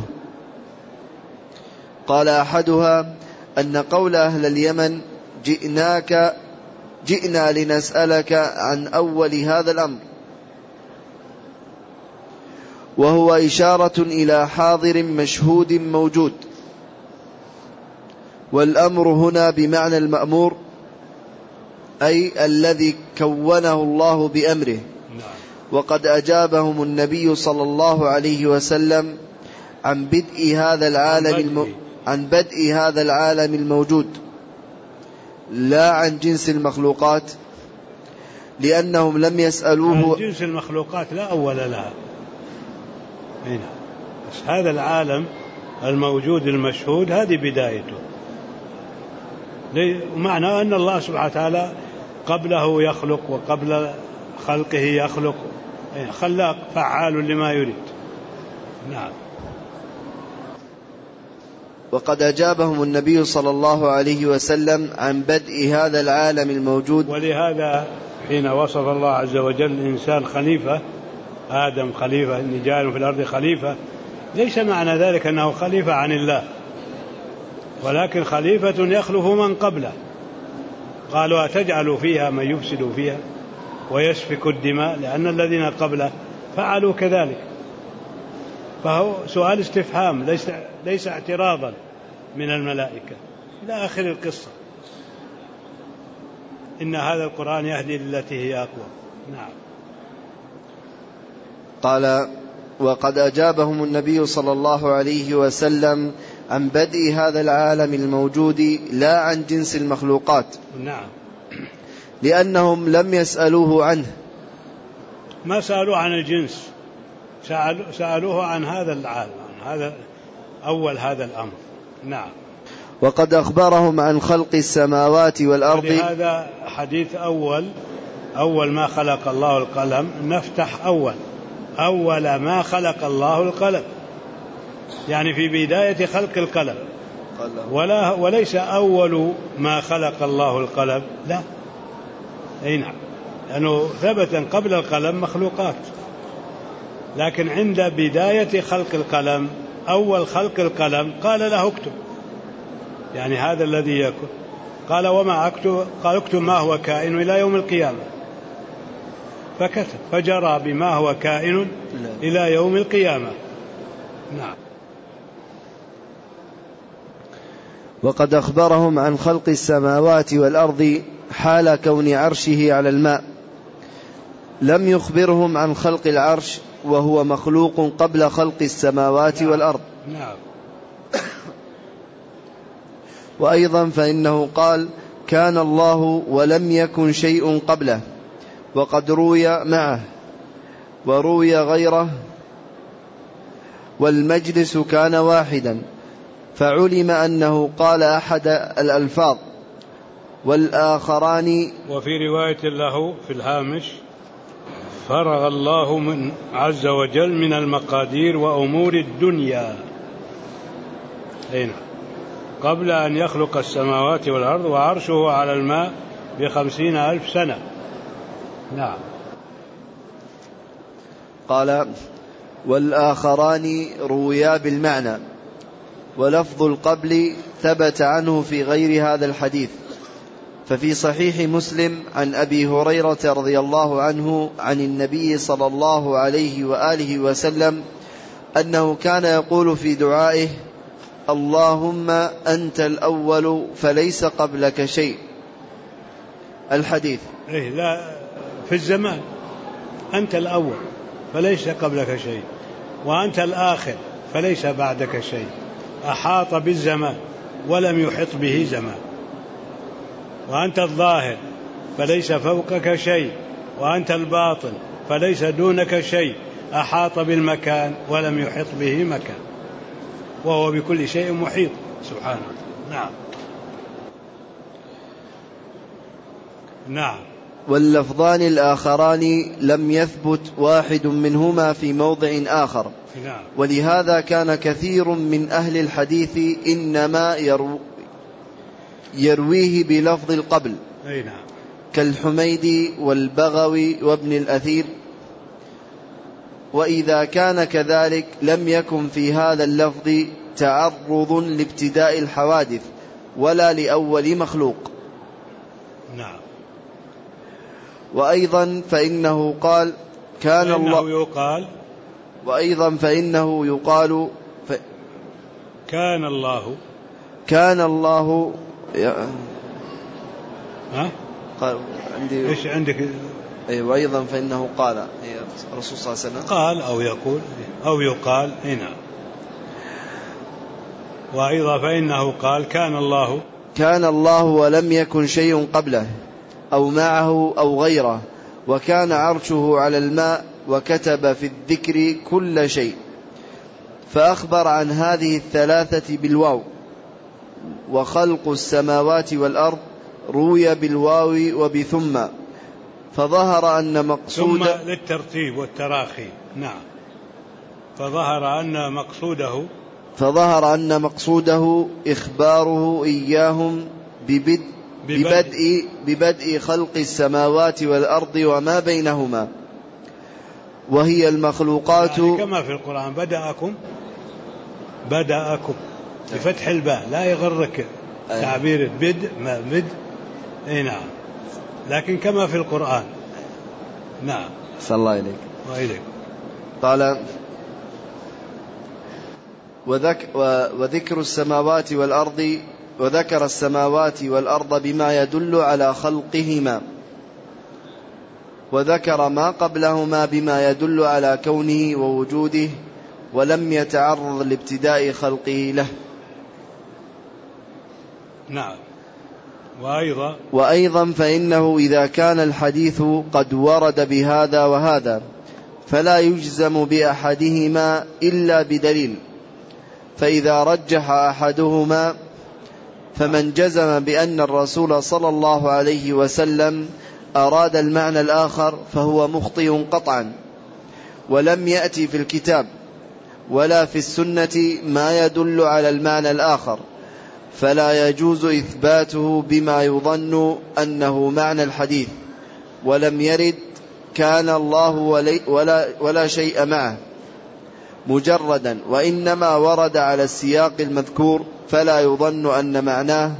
قال أحدها أن قول أهل اليمن جئناك جئنا لنسألك عن أول هذا الأمر، وهو إشارة إلى حاضر مشهود موجود، والأمر هنا بمعنى المأمور، أي الذي كونه الله بأمره. وقد أجابهم النبي صلى الله عليه وسلم عن بدء هذا العالم الم... عن بدء هذا العالم الموجود، لا عن جنس المخلوقات، لأنهم لم يسألوه عن جنس المخلوقات لا أول لها. هنا بس هذا العالم الموجود المشهود هذه بدايته، ومعنى أن الله سبحانه وتعالى قبله يخلق وقبل خلقه يخلق، خلاق فعال لما يريد. نعم. وقد أجابهم النبي صلى الله عليه وسلم عن بدء هذا العالم الموجود. ولهذا حين وصف الله عز وجل الإنسان خليفة، آدم خليفة، إني جاعل في الأرض خليفة، ليس معنى ذلك أنه خليفة عن الله، ولكن خليفة يخلف من قبله. قالوا أتجعل فيها من يفسد فيها ويسفك الدماء، لأن الذين قبله فعلوا كذلك. فهو سؤال استفهام ليس, ليس اعتراضا من الملائكة إلى آخر القصة. إن هذا القرآن يهدي للتي هي أقوى. نعم. قال: وقد أجابهم النبي صلى الله عليه وسلم عن بدء هذا العالم الموجود لا عن جنس المخلوقات. نعم. لأنهم لم يسألوه عنه. ما سألوه عن الجنس، سألوه عن هذا العالم، عن هذا أول هذا الأمر. نعم. وقد أخبرهم عن خلق السماوات والأرض. هذا حديث أول أول ما خلق الله القلم. نفتح أول أول ما خلق الله القلم، يعني في بداية خلق القلم، ولا وليس أول ما خلق الله القلم، لا. أي نعم، لأنه ثبت قبل القلم مخلوقات، لكن عند بداية خلق القلم أول خلق القلم قال له اكتب، يعني هذا الذي يكون. قال وما أكتب؟ قال اكتب ما هو كائن إلى يوم القيامة، فكتب فجرى بما هو كائن إلى يوم القيامة. نعم. وقد أخبرهم عن خلق السماوات والأرض حال كون عرشه على الماء، لم يخبرهم عن خلق العرش وهو مخلوق قبل خلق السماوات نعم. والأرض. نعم. وأيضا فإنه قال كان الله ولم يكن شيء قبله، وقد روي معه وروي غيره، والمجلس كان واحدا، فعلم أنه قال أحد الألفاظ والآخران. وفي رواية له في الهامش: فرغ الله من عز وجل من المقادير وأمور الدنيا، هنا قبل أن يخلق السماوات والأرض، وعرشه على الماء بخمسين ألف سنة. نعم. قال والآخران رويا بالمعنى، ولفظ القبل ثبت عنه في غير هذا الحديث. ففي صحيح مسلم عن أبي هريرة رضي الله عنه عن النبي صلى الله عليه وآله وسلم أنه كان يقول في دعائه: اللهم أنت الأول فليس قبلك شيء. الحديث. إيه لا، في الزمان أنت الأول فليس قبلك شيء، وأنت الآخر فليس بعدك شيء، أحاط بالزمان ولم يحط به زمان، وأنت الظاهر فليس فوقك شيء، وأنت الباطن فليس دونك شيء، أحاط بالمكان ولم يحط به مكان، وهو بكل شيء محيط سبحانه. نعم. نعم. واللفظان الآخران لم يثبت واحد منهما في موضع آخر. نعم. ولهذا كان كثير من أهل الحديث إنما يرو يرويه بلفظ القبل. أي نعم. كالحميدي والبغوي وابن الأثير. وإذا كان كذلك لم يكن في هذا اللفظ تعرض لابتداء الحوادث ولا لأول مخلوق. نعم. وأيضا فإنه قال كان فإنه الله يقال وأيضا فإنه يقال ف... كان الله كان الله يا... ها؟ قال عندي إيش عندك؟ أي وأيضا فإنه قال الرسول صلى الله عليه وسلم قال أو يقول أو يقال هنا. وأيضا فإنه قال كان الله كان الله ولم يكن شيء قبله أو معه أو غيره، وكان عرشه على الماء، وكتب في الذكر كل شيء. فأخبر عن هذه الثلاثة بالواو. وخلق السماوات والأرض روي بالواو وبثم، فظهر أن مقصود ثم للترتيب والتراخي. نعم. فظهر أن مقصوده فظهر أن مقصوده إخباره إياهم ببدء ببدء, ببدء خلق السماوات والأرض وما بينهما، وهي المخلوقات، يعني كما في القرآن: بدأكم بدأكم بفتح الباء، لا يغرك تعبير بدء ما بدء. اي نعم، لكن كما في القرآن. نعم. صلى الله عليك وإليك. قال وذك وذكر السماوات والأرض وذكر السماوات والأرض بما يدل على خلقهما، وذكر ما قبلهما بما يدل على كونه ووجوده، ولم يتعرض لابتداء خلقه له. نعم. وأيضا وأيضا فإنه إذا كان الحديث قد ورد بهذا وهذا فلا يجزم بأحدهما إلا بدليل، فإذا رجح أحدهما فمن جزم بأن الرسول صلى الله عليه وسلم أراد المعنى الآخر فهو مخطئ قطعا، ولم يأتي في الكتاب ولا في السنة ما يدل على المعنى الآخر، فلا يجوز إثباته بما يظن أنه معنى الحديث، ولم يرد كان الله ولا, ولا شيء معه مجردا، وإنما ورد على السياق المذكور، فلا يظن أن معناه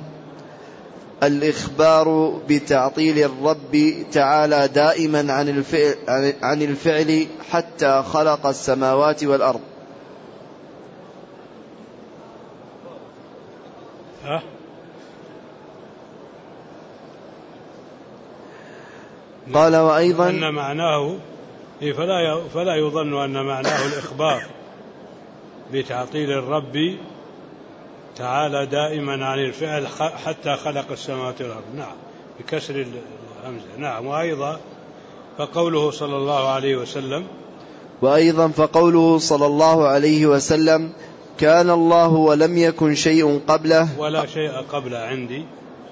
الإخبار بتعطيل الرب تعالى دائما عن الفعل, عن الفعل حتى خلق السماوات والأرض. أه؟ قال وأيضا أن معناه فلا فلا يظن أن معناه الإخبار بتعطيل الرب تعالى دائما عن الفعل حتى خلق السماوات والأرض. نعم، بكسر الهمزة. نعم. وأيضا فقوله صلى الله عليه وسلم وأيضا فقوله صلى الله عليه وسلم كان الله ولم يكن شيء قبله ولا شيء قبله عندي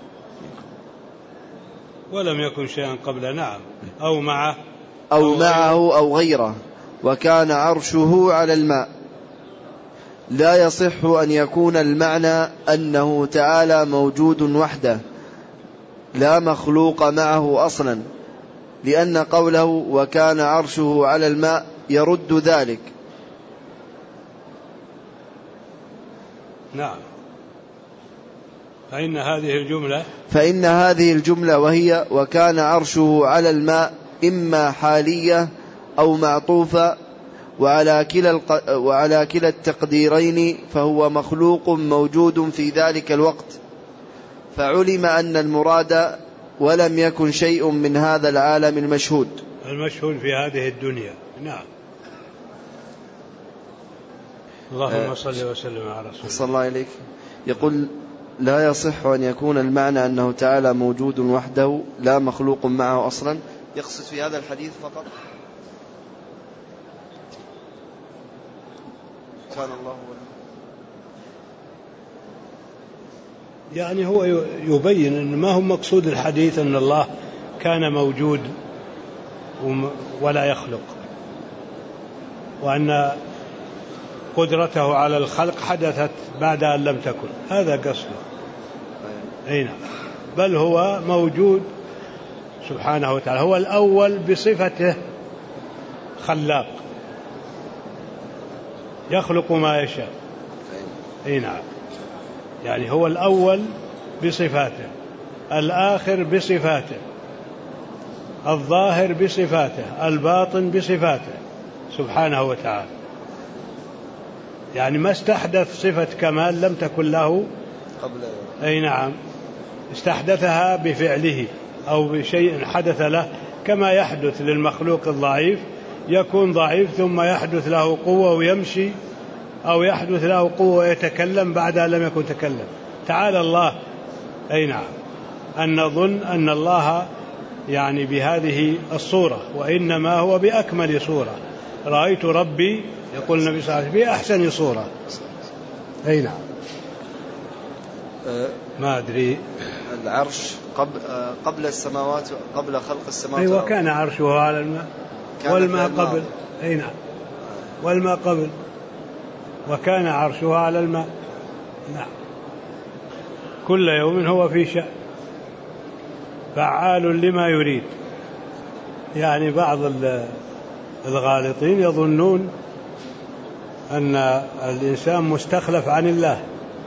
ولم يكن شيئا قبله. نعم. أو معه أو, أو معه أو غيره، وكان عرشه على الماء. لا يصح أن يكون المعنى أنه تعالى موجود وحده لا مخلوق معه أصلا، لأن قوله وكان عرشه على الماء يرد ذلك. نعم. فإن هذه الجملة فإن هذه الجملة وهي وكان عرشه على الماء إما حالية أو معطوفة، وعلى كلا وعلى كلا التقديرين فهو مخلوق موجود في ذلك الوقت، فعلم أن المراد ولم يكن شيء من هذا العالم المشهود المشهود في هذه الدنيا. نعم. اللهم صل وسلم على رسول الله. صلى الله عليك. يقول لا يصح أن يكون المعنى أنه تعالى موجود وحده لا مخلوق معه أصلا. يقصد في هذا الحديث فقط كان الله ولا. يعني هو يبين أن ما هو مقصود الحديث أن الله كان موجود ولا يخلق، وأن قدرته على الخلق حدثت بعد أن لم تكن. هذا قصده. أي نعم. بل هو موجود سبحانه وتعالى، هو الأول بصفته خلاق يخلق ما يشاء. أي نعم. يعني هو الأول بصفاته، الآخر بصفاته، الظاهر بصفاته، الباطن بصفاته سبحانه وتعالى. يعني ما استحدث صفة كمال لم تكن له قبل. أي نعم. استحدثها بفعله أو بشيء حدث له، كما يحدث للمخلوق الضعيف، يكون ضعيف ثم يحدث له قوة ويمشي، أو يحدث له قوة ويتكلم بعد أن لم يكن تكلم. تعالى الله. أي نعم. أن نظن أن الله يعني بهذه الصورة، وإنما هو بأكمل صورة. رأيت ربي يقول النبي صلى الله عليه وسلم بأحسن صورة. أي نعم. ما أدري. العرش قبل قبل السماوات، قبل خلق السماوات. أيوة. كان عرشه على الماء، والماء قبل. أي نعم. والماء قبل، وكان عرشه على الماء. نعم. كل يوم هو في شأن، فعال لما يريد. يعني بعض الغالطين يظنون أن الإنسان مستخلف عن الله،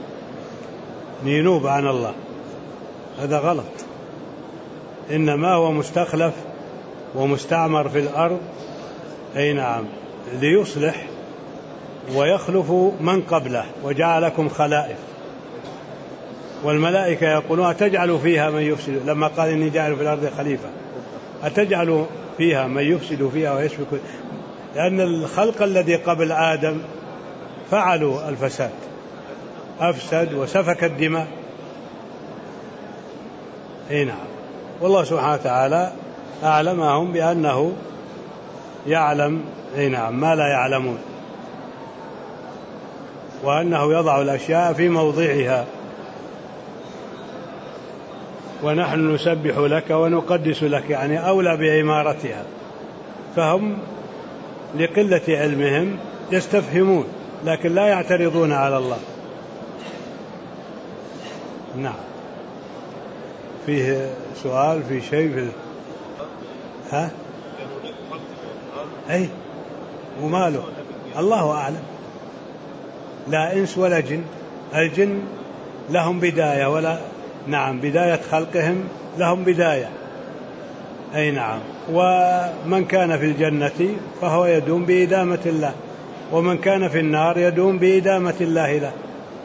ينوب عن الله، هذا غلط. إنما هو مستخلف ومستعمر في الأرض، أي نعم، ليصلح ويخلف من قبله، وجعلكم خلائف. والملائكة يقولون أتجعل فيها من يفسد، لما قال إني جاعل في الأرض خليفة، أتجعل فيها من يفسد فيها ويسفك، لأن الخلق الذي قبل آدم فعلوا الفساد، أفسد وسفك الدماء. أي نعم. والله سبحانه وتعالى أعلمهم بأنه يعلم أي نعم ما لا يعلمون، وأنه يضع الأشياء في موضعها. ونحن نسبح لك ونقدس لك، يعني أولى بعمارتها، فهم لقلة علمهم يستفهمون لكن لا يعترضون على الله. نعم. فيه سؤال في شيء في ها أي وماله، الله أعلم، لا إنس ولا جن. الجن لهم بداية ولا نعم بداية خلقهم لهم بداية، أي نعم. ومن كان في الجنة فهو يدوم بإدامة الله، ومن كان في النار يدوم بإدامة الله له.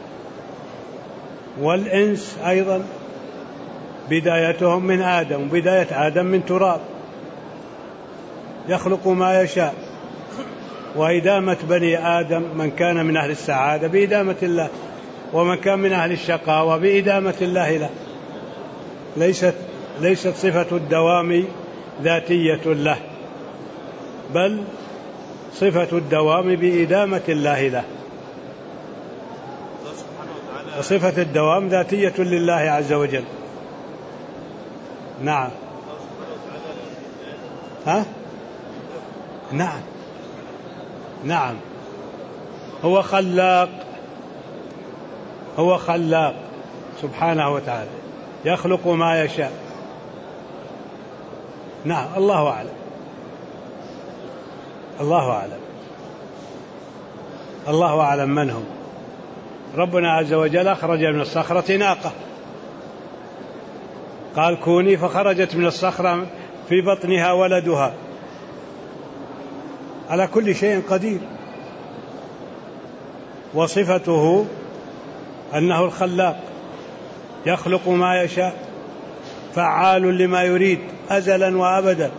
والإنس أيضا بدايتهم من آدم، بداية آدم من تراب، يخلق ما يشاء. وإدامة بني آدم من كان من أهل السعادة بإدامة الله، ومن كان من أهل الشقاوة بإدامة الله له. ليست ليست صفة الدوام ذاتية له، بل صفة الدوام بإدامة الله له، وصفة الدوام ذاتية لله عز وجل. نعم. ها؟ نعم نعم. هو خلاق، هو خلاق سبحانه وتعالى، يخلق ما يشاء. نعم. الله أعلم، الله أعلم، الله أعلم من هم. ربنا عز وجل أخرج من الصخرة ناقة، قال كوني، فخرجت من الصخرة في بطنها ولدها. على كل شيء قدير. وصفته أنه الخلاق، يخلق ما يشاء، فعال لما يريد أزلا وأبدا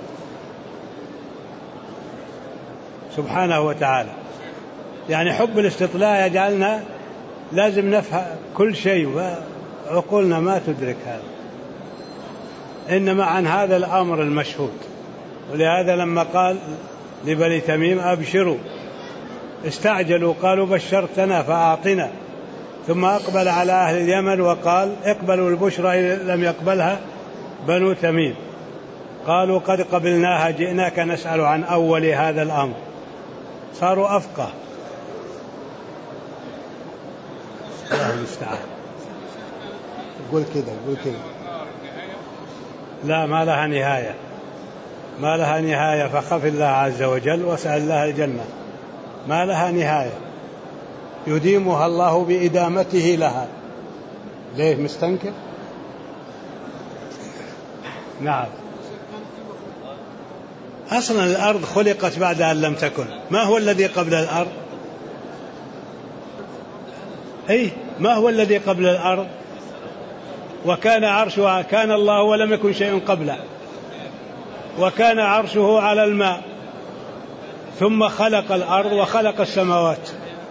سبحانه وتعالى. يعني حب الاستطلاع يجعلنا لازم نفهم كل شيء، وعقولنا ما تدرك هذا، إنما عن هذا الأمر المشهود. ولهذا لما قال لبني تميم أبشروا، استعجلوا قالوا بشرتنا فأعطنا، ثم أقبل على أهل اليمن وقال اقبلوا البشرى إن لم يقبلها بنو تميم، قالوا قد قبلناها جئناك نسأل عن أول هذا الأمر. صاروا أفقه. الله المستعان. قول كذا، قول كذا. لا، ما لها نهاية، ما لها نهاية، فخف الله عز وجل واسأل الله الجنة، ما لها نهاية، يديمها الله بإدامته لها. ليه مستنكر؟ نعم. أصلا الأرض خلقت بعد أن لم تكن. ما هو الذي قبل الأرض؟ أي ما هو الذي قبل الأرض؟ وكان عرشها، كان الله ولم يكن شيء قبله، وكان عرشه على الماء، ثم خلق الأرض وخلق السماوات.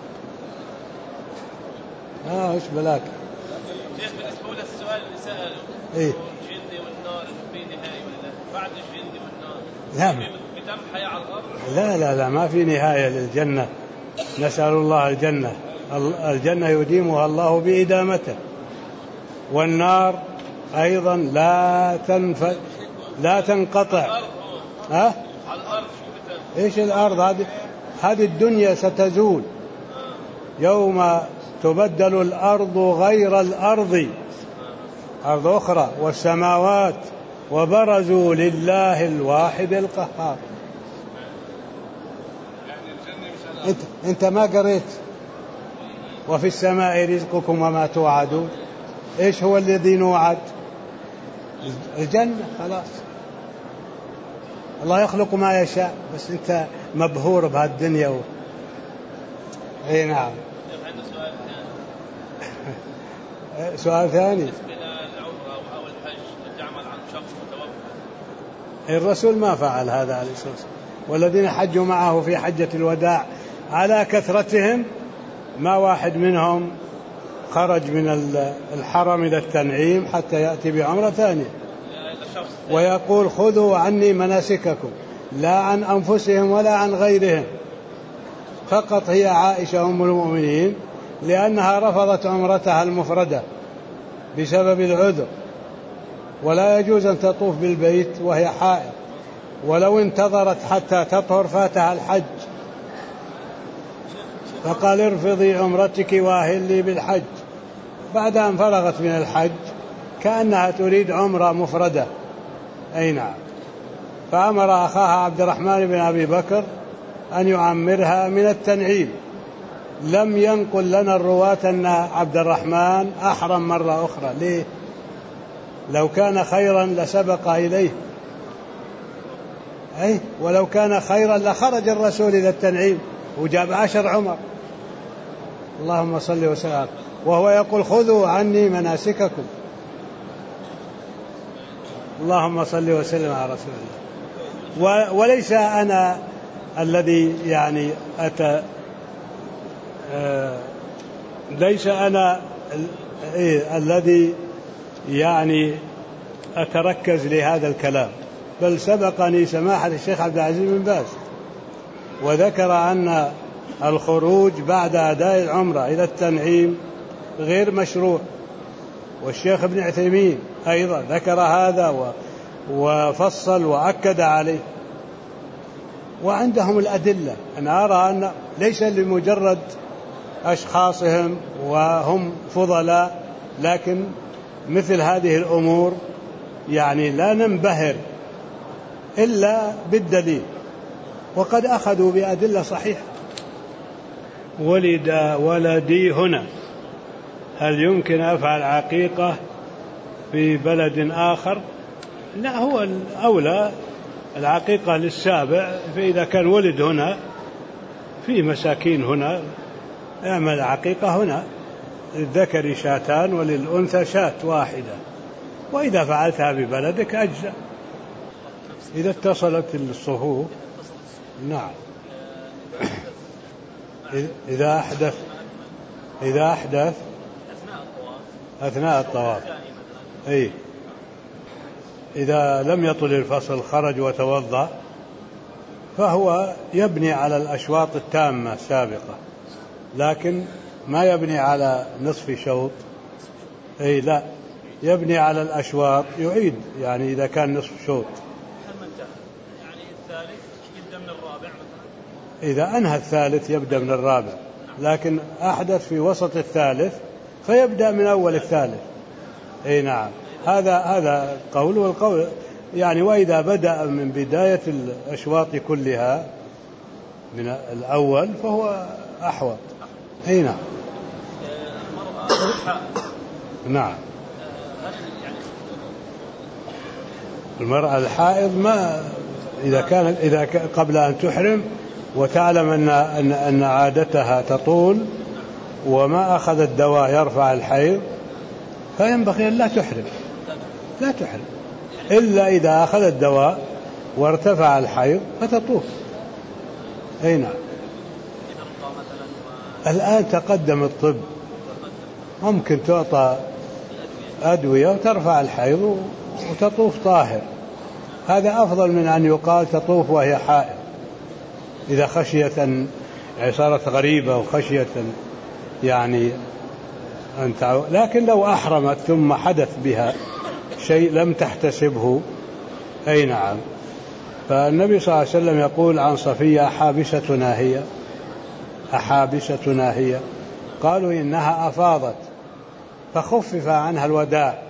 آه إيش بلاك؟ شيخ بالنسبة للسؤال اللي سأله، إيه؟ الجن والنار في نهاية ولا بعد الجن والنار؟ لا بتم حياة على الأرض؟ لا لا لا، ما في نهاية للجنة، نسأل الله الجنة. الجنة يديمها الله بإدامته، والنار أيضا لا تنف لا تنقطع. ها؟ على الأرض. إيش الأرض هذه؟ هذه الدنيا ستزول يوم تبدل الأرض غير الأرض، أرض أخرى، والسماوات، وبرزوا لله الواحد القهار. يعني الجنة مش أنت, أنت ما قريت وفي السماء رزقكم وما توعدون؟ إيش هو الذي نوعد؟ الجنة. خلاص الله يخلق ما يشاء، بس أنت مبهور بهالدنيا و... أي نعم. سؤال ثاني. الرسول ما فعل هذا عليه الصلاة والسلام، والذين حجوا معه في حجة الوداع على كثرتهم ما واحد منهم خرج من الحرم إلى التنعيم حتى يأتي بعمرة ثانية ويقول خذوا عني مناسككم، لا عن أنفسهم ولا عن غيرهم. فقط هي عائشة أم المؤمنين لأنها رفضت عمرتها المفردة بسبب العذر، ولا يجوز أن تطوف بالبيت وهي حائض، ولو انتظرت حتى تطهر فاتها الحج، فقال ارفضي عمرتك واهلي بالحج. بعد أن فرغت من الحج كأنها تريد عمرة مفردة. أي نعم. فأمر أخاها عبد الرحمن بن أبي بكر أن يعمرها من التنعيم. لم ينقل لنا الرواة أن عبد الرحمن أحرم مرة أخرى. ليه؟ لو كان خيرا لسبق إليه. أي ولو كان خيرا لخرج الرسول إلى التنعيم وجاب عشر عمر. اللهم صل وسلم. وهو يقول خذوا عني مناسككم. اللهم صل وسلم على رسول الله. وليس أنا الذي يعني أتى آه ليس أنا إيه الذي يعني أتركز لهذا الكلام، بل سبقني سماحة الشيخ عبد العزيز بن باز وذكر أن الخروج بعد أداء العمرة إلى التنعيم غير مشروع، والشيخ ابن عثيمين أيضا ذكر هذا وفصل وأكد عليه. وعندهم الأدلة. أنا أرى أن ليس لمجرد أشخاصهم وهم فضلاء، لكن مثل هذه الأمور يعني لا ننبهر إلا بالدليل، وقد أخذوا بأدلة صحيحة. ولد ولدي هنا، هل يمكن أفعل عقيقة في بلد آخر؟ لا، هو الأولى العقيقة للسابع، فإذا كان ولد هنا في مساكين هنا اعمل عقيقة هنا، للذكر شاتان وللأنثى شاة واحدة، وإذا فعلتها ببلدك أجزاء إذا اتصلت الصفوف. نعم. إذا أحدث إذا أحدث أثناء الطواف. أي إذا لم يطل الفصل خرج وتوضأ فهو يبني على الأشواط التامة السابقة، لكن ما يبني على نصف شوط. أي لا، يبني على الأشواط، يعيد يعني إذا كان نصف شوط. يعني الثالث يبدأ من الرابع مثلا؟ إذا أنهى الثالث يبدأ من الرابع، لكن أحدث في وسط الثالث فيبدأ من أول الثالث. أي نعم. هذا هذا قول. والقول يعني وإذا بدأ من بداية الأشواط كلها من الأول فهو أحوط. أي نعم. نعم. المرأة الحائض ما إذا كانت إذا قبل أن تحرم وتعلم أن أن أن عادتها تطول وما أخذت دواء يرفع الحيض فينبغي أن لا تحرم لا تحرم إلا إذا أخذت دواء وارتفع الحيض فتطوف. أي نعم. الآن تقدم الطب، ممكن تعطى أدوية وترفع الحيض وتطوف طاهر. هذا أفضل من أن يقال تطوف وهي حائض إذا خشيت أن صارت غريبة وخشية يعني أن تعو... لكن لو أحرمت ثم حدث بها شيء لم تحتسبه. أي نعم. فالنبي صلى الله عليه وسلم يقول عن صفية أحابستنا هي أحابستنا هي قالوا إنها أفاضت فخفف عنها الوداع.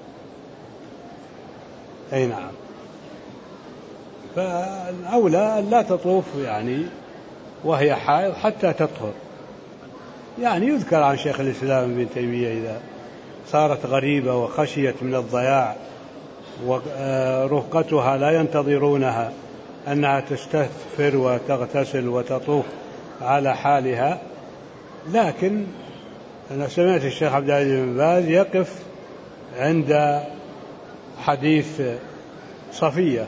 أي نعم. فالأولى أن لا تطوف يعني وهي حائض حتى تطهر. يعني يذكر عن شيخ الإسلام ابن تيمية إذا صارت غريبة وخشيت من الضياع ورفقتها لا ينتظرونها أنها تستغفر وتغتسل وتطوف على حالها. لكن أنا سمعت الشيخ عبد العزيز بن باز يقف عند حديث صفية،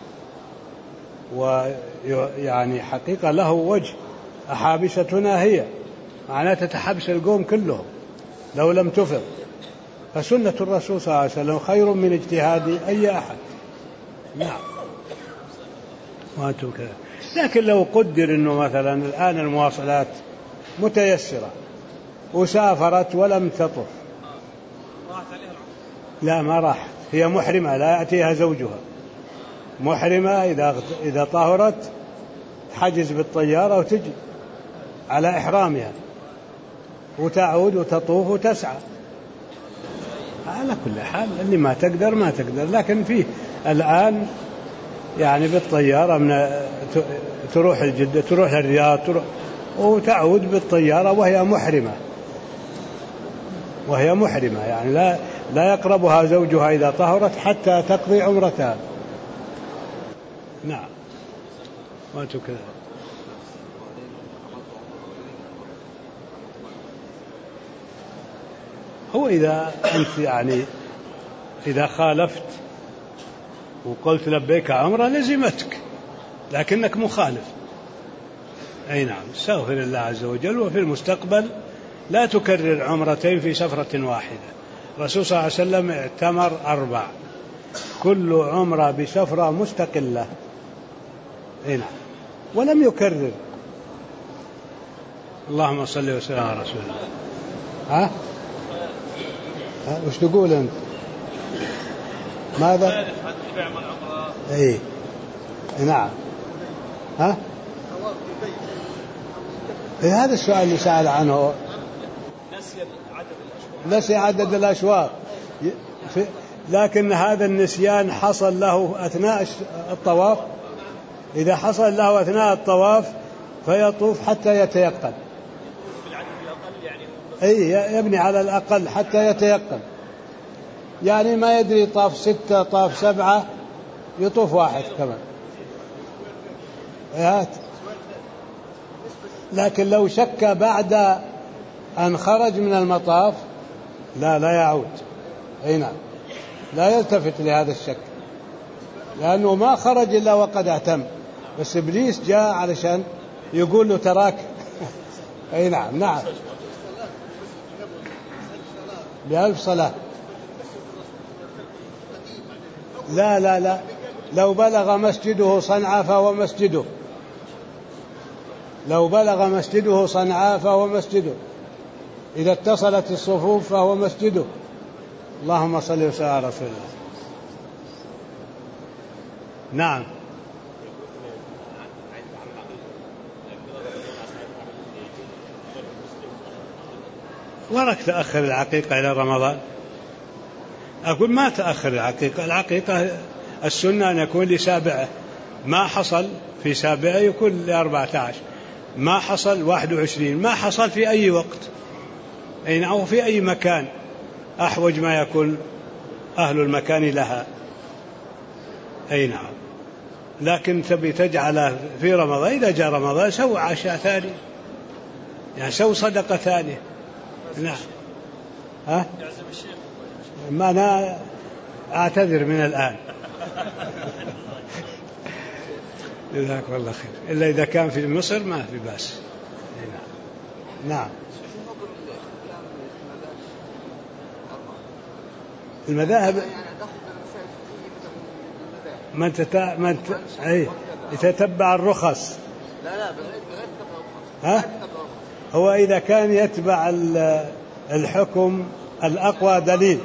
ويعني حقيقة له وجه، أحابستنا هي، معناه تتحبس القوم كلهم لو لم تفض، فسنة الرسول صلى الله عليه وسلم خير من اجتهاد أي أحد. نعم وأنتم كذا. لكن لو قدر أنه مثلا الآن المواصلات متيسرة وسافرت ولم تطف، لا ما راحت، هي محرمة لا يأتيها زوجها، محرمة إذا إذا طهرت تحجز بالطيارة وتجي على إحرامها وتعود وتطوف وتسعى. على كل حال اللي ما تقدر ما تقدر. لكن فيه الآن يعني بالطيارة من تروح الجدة تروح الرياض تروح وتعود بالطيارة وهي محرمة، وهي محرمة يعني لا لا يقربها زوجها إذا طهرت حتى تقضي عمرتها. نعم وأنتم كذا. هو إذا أنت يعني إذا خالفت وقلت لبيك عمرة لزمتك لكنك مخالف. أي نعم استغفر الله عز وجل. وفي المستقبل لا تكرر عمرتين في سفرة واحدة. الرسول صلى الله عليه وسلم اعتمر أربع، كل عمرة بسفرة مستقلة. أي نعم ولم يكرر. اللهم صل وسلم على رسول الله. ها ها وش تقول أنت؟ ماذا؟ اي نعم. ها إيه هذا السؤال اللي سأل عنه، نسي عدد الأشواط. لكن هذا النسيان حصل له أثناء الطواف. إذا حصل له أثناء الطواف فيطوف حتى يتيقن. أي يبني على الأقل حتى يتيقن. يعني ما يدري طاف ستة طاف سبعة يطوف واحد كمان. هات. لكن لو شك بعد أن خرج من المطاف لا لا يعود. أي نعم لا يلتفت لهذا الشك لأنه ما خرج إلا وقد اعتم، بس إبليس جاء علشان يقول له تراك. أي نعم. نعم بألف صلاة. لا لا لا لو بلغ مسجده صنعاء فهو مسجده، لو بلغ مسجده صنعاء فهو مسجده، إذا اتصلت الصفوف فهو مسجده. اللهم صل وسلم على رسول الله. نعم ورك تأخر العقيقة إلى رمضان. أقول ما تأخر العقيقة، العقيقة السنة أن يكون لسابعه، ما حصل في سابعه يكون لأربعة عشر، ما حصل واحد وعشرين، ما حصل في أي وقت أين أو في أي مكان أحوج ما يكون أهل المكان لها. أي نعم. لكن تبي تجعله في رمضان، إذا جاء رمضان سوى عشاء ثاني، يعني سوى صدقة ثانية. نعم. ها؟ ما أنا أعتذر من الآن. جزاك الله خير. إلا إذا كان في مصر ما في بأس. نعم. نعم. المذاهب من تتع... من ت... أي يتتبع الرخص. لا لا ها؟ هو إذا كان يتبع الحكم الأقوى دليل.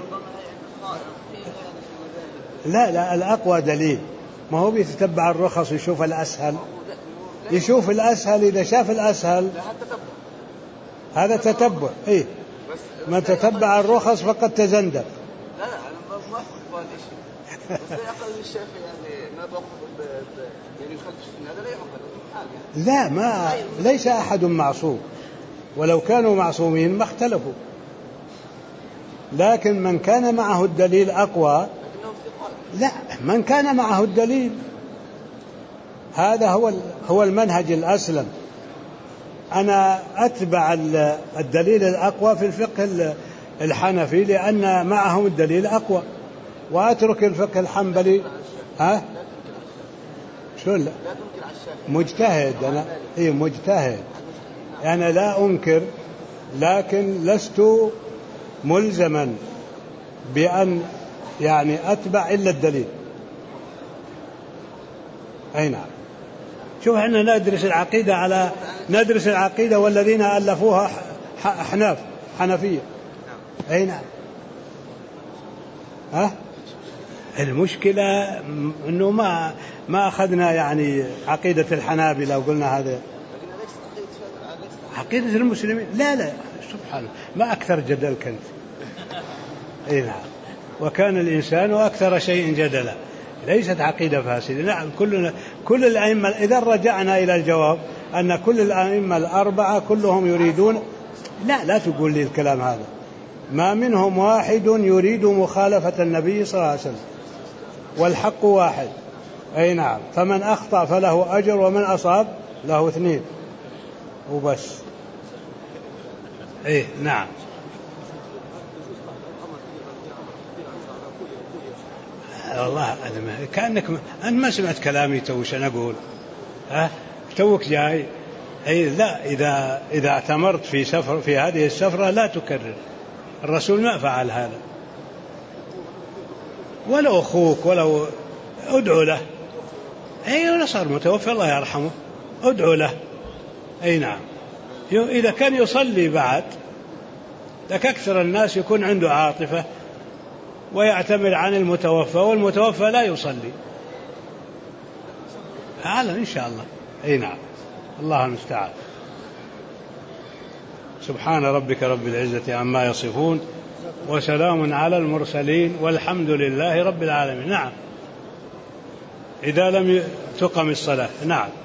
لا لا الأقوى دليل، ما هو بيتتبع الرخص يشوف الأسهل، يشوف الأسهل، إذا شاف الأسهل هذا تتبع. إيه من تتبع الرخص فقد تزندق. بس لا يعقل الشافعي يعني ما توقف يعني يخالف السنة، هذا لا يعقل. لا، ما ليس أحد معصوم، ولو كانوا معصومين ما اختلفوا، لكن من كان معه الدليل أقوى. لا، من كان معه الدليل هذا هو هو المنهج الأسلم. أنا أتبع الدليل الأقوى في الفقه الحنفي لأن معهم الدليل أقوى، وأترك الفقه الحنبلي. ها؟ شو لا؟ مجتهد أنا، إيه مجتهد أنا لا أنكر، لكن لست ملزما بأن يعني أتبع إلا الدليل. أي نعم. شوف احنا ندرس العقيدة على ندرس العقيدة والذين ألفوها أحناف حنفية. أي نعم. ها؟ المشكلة إنه ما ما أخذنا يعني عقيدة الحنابلة وقلنا هذا عقيدة المسلمين. لا لا سبحان الله، ما أكثر جدل كنت. أي نعم. وكان الإنسان أكثر شيء جدلا. ليست عقيدة فاسدة. نعم، كل كل الأئمة إذا رجعنا إلى الجواب أن كل الأئمة الأربعة كلهم يريدون. لا لا تقول لي الكلام هذا. ما منهم واحد يريد مخالفة النبي صلى الله عليه وسلم، والحق واحد. أي نعم. فمن أخطأ فله أجر ومن أصاب له اثنين وبس. إيه نعم. والله كأنك أنت ما سمعت كلامي توش أنا أقول. ها توك جاي. أي لا، إذا إذا اعتمرت في سفر في هذه السفرة لا تكرر. الرسول ما فعل هذا. ولو أخوك ولو أدعو له. أي ولا صار متوفى الله يرحمه أدعو له. أي نعم. إذا كان يصلي بعد لك أكثر الناس يكون عنده عاطفة ويعتمد عن المتوفى، والمتوفى لا يصلي. هذا إن شاء الله. أي نعم. الله المستعان. سبحان ربك رب العزة عما يصفون، وسلام على المرسلين، والحمد لله رب العالمين. نعم. إذا لم تقم الصلاة. نعم.